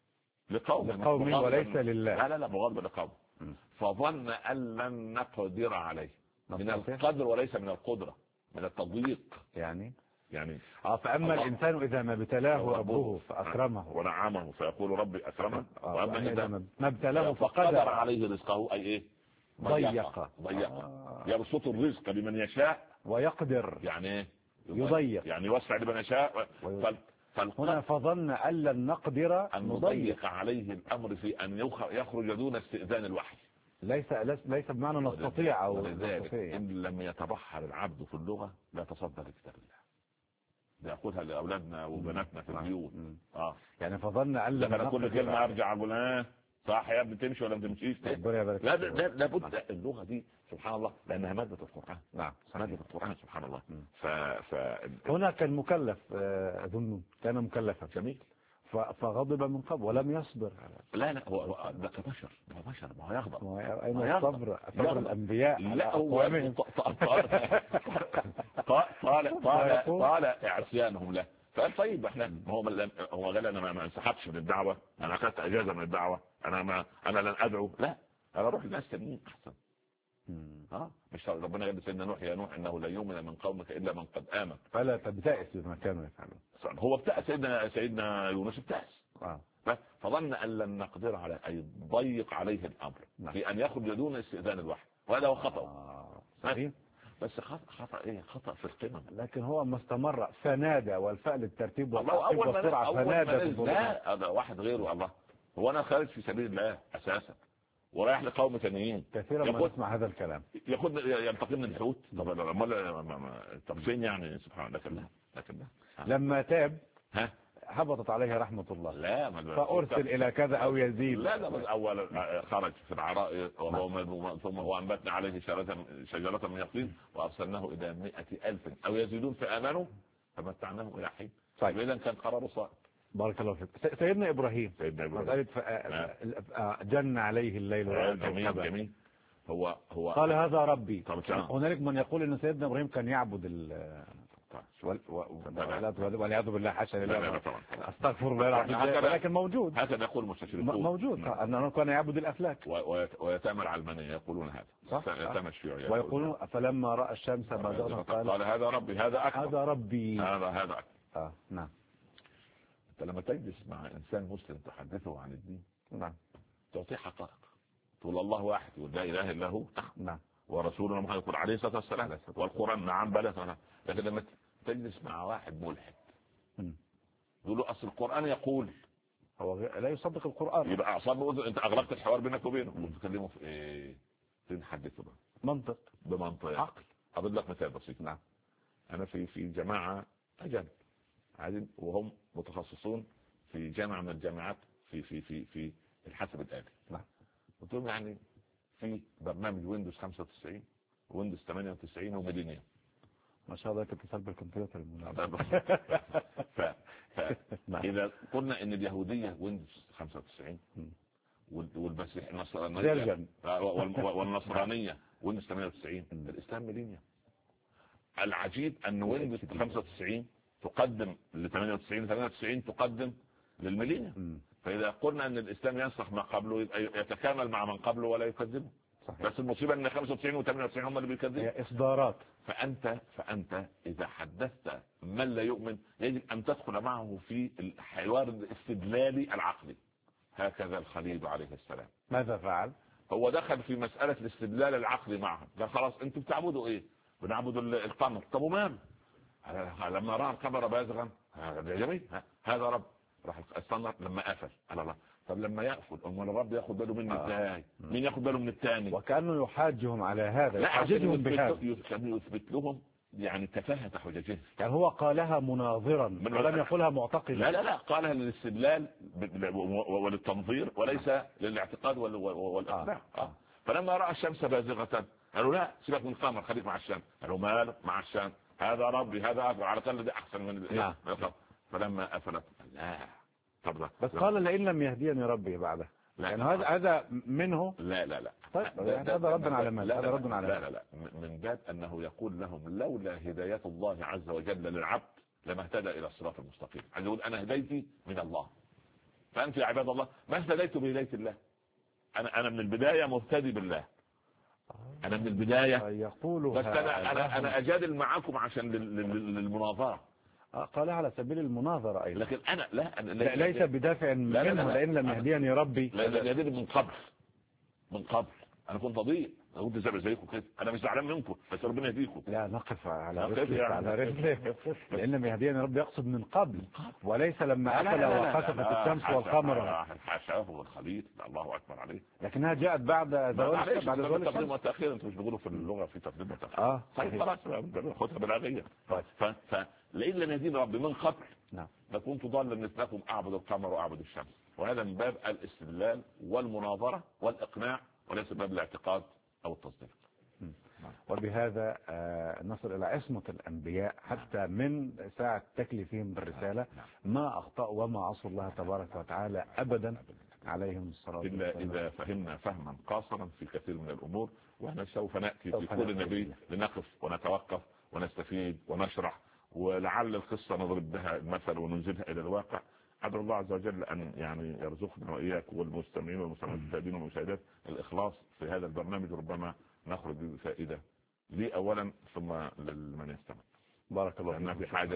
لقومه وليس لله. لا مغاضبا لقومه. فظن أن لن نقدر عليه، من القدر وليس من القدرة، من التضييق يعني الله. فأما الإنسان إذا ما ابتلاه ربه فأكرمه ونعمه فيقول ربي أكرمه، وأما إذا ما ابتلاه فقدر عليه رزقه أي إيه؟ ضيق. يبسط الرزق لمن يشاء ويقدر يعني يضيق، يعني يوسع لمن يشاء. هنا فظن أن لن نقدر أن نضيق عليه الأمر في أن يخرج دون استئذان الوحي. ليس بمعنى نستطيع أو ولذلك إن لم يتبحر العبد في اللغة لا تصدر لكتاب الله، بيقولها لأولادنا وبناتنا في البيوت. يعني فظن أن لن نقدر كل كلمة أرجع أقول صح يا ابني تمشي ولا ما تمشيش. لابد اللغة دي سبحان الله لأنها مادة القرآن. نعم مادة القرآن سبحان الله. هنا كان مكلف ذنون، كان مكلفا جميل، فغضب من قبل ولم يصبر. لا هو ده كبشر، ما هو يغضب. أين الصبر؟ صبر الأنبياء. لا هو طال اعصيانهم له. فقال طيب احنا هو قال انا ما انسحبش من الدعوه، انا اخذت اجازه من الدعوه، انا لن ادعو، لا انا اروح لناس تانيين احسن. مش ربنا قال لسيدنا نوح يا نوح انه لا يؤمن من قومك الا من قد امن فلا تبتئس بما كانوا يفعلون. هو ابتأس سيدنا يونس ابتأس. فظن ان لن نقدر على اي ضيق عليه الامر في ان يخرج دون استئذان الوحي، وهذا هو خطأ. بس خطأ في القمم. لكن هو ما استمر فنادى، والفعل الترتيب والترتيب والسرعه فنادى. لا هذا واحد غيره. الله هو انا خارج في سبيل الله اساسا ورايح لقوم ثانيين. كثيرا ما نسمع هذا الكلام. يلتقمني الحوت. طب فين يعني سبحان الله. لكن لما تاب هبطت عليه رحمة الله. لا فأرسل إلى كذا أو يزيد. لا أول خرج في العراء ثم هو أنبتنا عليه شجرة من يقطين وأرسلناه إلى 100,000 أو يزيدون فآمنوا فمتعناهم إلى حين. طيب إذا كان قراره صائب. بارك الله فيك. سيدنا إبراهيم جن عليه الليل. جميل. هو قال هذا ربي. هنالك من يقول ان سيدنا ابراهيم كان يعبد والعياذ بالله، حاشا لله، استغفر الله العظيم، لكن موجود هكذا يقول المستشرقون، موجود انه كان يعبد الافلاك ويتامل على المنيه يقولون هذا يتامل الشيوعي ويقولون فلما راى الشمس بازغه قال هذا ربي هذا اكبر هذا اكبر. نعم. انت لما تجلس مع انسان مسلم تحدثه عن الدين تعطيه حقائق، تقول الله واحد ولا اله الا هو، ورسولنا محمد يقول عليه الصلاه والسلام، والقران نعم بلى. لكن لما تجلس مع واحد ملحد يقول له اصل القران يقول، هو لا يصدق القران، يبقى اعصابه انت اغلقت الحوار بينك وبينه وبتكلمه في ايه؟ تحدثه بقى منطق بمنطق عقل. اضرب لك مثال بسيط. نعم. انا في جماعه اجانب عادين وهم متخصصون في جامعه من الجامعات في الحاسب الآلي. نعم. قلت لهم يعني في برنامج ويندوز 95 ويندوز 98 وميلينيوم. ما شاء الله اتصال بالكمبيوتر. إذا قلنا ان اليهودية ويندوز 95 والمسيح النصرانية والنصرانية ويندوز 98 الاسلام ميلينيوم. العجيب ان ويندوز 95 تقدم ل 98 تقدم للميلينيوم. فإذا قلنا أن الإسلام ينسخ ما قبله يتكامل مع من قبله ولا يكذبه. صحيح. بس المصيبة أن 95 و 98 هم اللي بيكذبوا. هي إصدارات. فأنت إذا حدثت من لا يؤمن يجب أن تدخل معه في الحوار الاستدلالي العقلي. هكذا الخليل عليه السلام. ماذا فعل؟ هو دخل في مسألة الاستدلال العقلي معهم. قال خلاص أنتم بتعبدوا إيه؟ بنعبدوا القمر. طب ومال؟ لما رأى القمر بازغا جميل هذا رب. راح استنى لما قفل على الله. طب لما يقفل امال الرب ياخد باله مني ازاي؟ مين ياخد باله من الثاني؟ وكانه يحاجهم على هذا، يحاججهم بهذا، يثبت لهم يعني تفاهة حججهم. يعني هو قالها مناظرا ولم يقولها معتقدا. لا قالها للاستدلال وللتنظير وليس للاعتقاد والاقناع. فلما راى الشمس بازغة قالوا لا سيبك من القمر خليك مع الشمس. قالوا ماله مع الشمس هذا ربي هذا اكبر على الاقل ده احسن من القمر. فلما قفلت لا طب بس قال لئن لم يهديني ربي بعده. يعني هذا منه. لا طيب يعني هذا رد على من؟ هذا رد على لا من باب انه يقول لهم لولا هداية الله عز وجل للعبد لما اهتدى الى الصراط المستقيم. عايز يقول انا هدايتي من الله فأنت يا عباد الله ما اهتديت بهداية الله. أنا من البداية مهتدي بالله، أنا من البداية يقولها، بس أنا أجادل معكم عشان للمناظرة. قال على سبيل المناظرة أيضا، لكن أنا لا ليس بدافع منه، لأن لم يهديني ربي. لم يهديني من قبل أنا كنت ضيق، أنا كنت زيكم كده، أنا مش زعلان منكم بس ربنا يهديكم. لا نقف على رجلك لأن لم يهديني ربي يقصد من قبل، وليس لما أكل وخسفت الشمس والقمر. حاشاه والخليط، الله أكبر عليه. لكنها جاءت بعد زوال التقديم والتأخير. أنتوا مش بتقولوا في اللغة في تقديم وتأخير؟ طيب خلاص خدها بلاغية. فلئن لم يهديني ربي من قبل لكنت ضالا مثلكم أعبد القمر وأعبد الشمس. وهذا من باب الاستدلال والمناظرة والإقناع، وليس باب الاعتقاد أو التصديق. وبهذا نصل إلى عصمة الأنبياء حتى من ساعة تكليفهم بالرسالة، ما أخطأوا وما عصوا الله تبارك وتعالى أبدا عليهم الصلاة والسلام. إلا إذا فهمنا فهما قاصرا في كثير من الأمور، وإحنا سوف نأتي في كل نبي لنقف ونتوقف ونستفيد ونشرح، ولعل القصة نضرب بها المثل وننزلها إلى الواقع. أدعو الله عز وجل أن يعني يرزقنا وإياك والمستمعين والمشاهدين والمشاهدات الإخلاص في هذا البرنامج، ربما نخرج بفائدة لي أولا ثم لمن يستمع. بارك الله فيك. في حاجة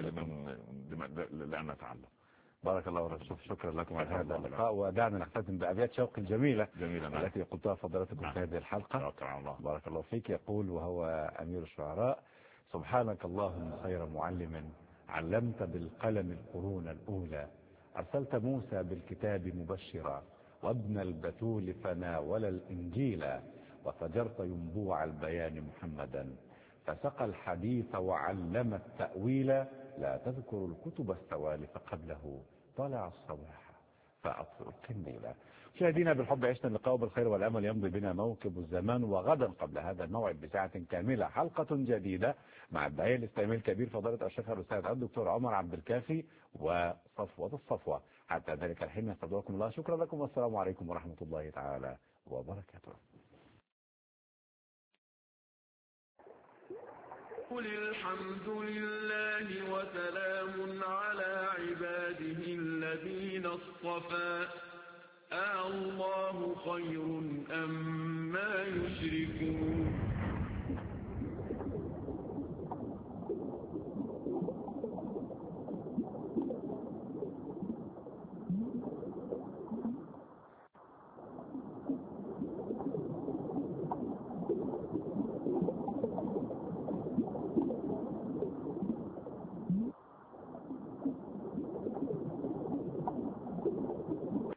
لأن نتعلم. بارك الله ورسوله. شكرا لكم على هذا اللقاء، ودعنا نختتم بأبيات شوقي الجميلة التي قلتها فضلاتكم في هذه الحلقة. بارك الله فيك. يقول وهو أمير الشعراء: سبحانك اللهم خير معلم، علمت بالقلم القرون الأولى، أرسلت موسى بالكتاب مبشرا، وابن البتول فناول الإنجيل، وفجرت ينبوع البيان محمدا، فسقى الحديث وعلم التأويل، لا تذكر الكتب السوالف قبله، طلع الصباح فأطفئ القنديل. مشاهدينا بالحب عشنا اللقاء بالخير والأمل يمضي بنا موكب الزمان، وغدا قبل هذا الموعد بساعة كاملة حلقة جديدة مع الداعية الإسلامي الكبير فضيلة الشيخ الأستاذ الدكتور عمر عبد الكافي وصفوة الصفوة. حتى ذلك الحين نستودعكم الله. شكرا لكم والسلام عليكم ورحمة الله تعالى وبركاته. قل الحمد لله وسلام على عباده الذين اصطفى، الله خير أما يشركون.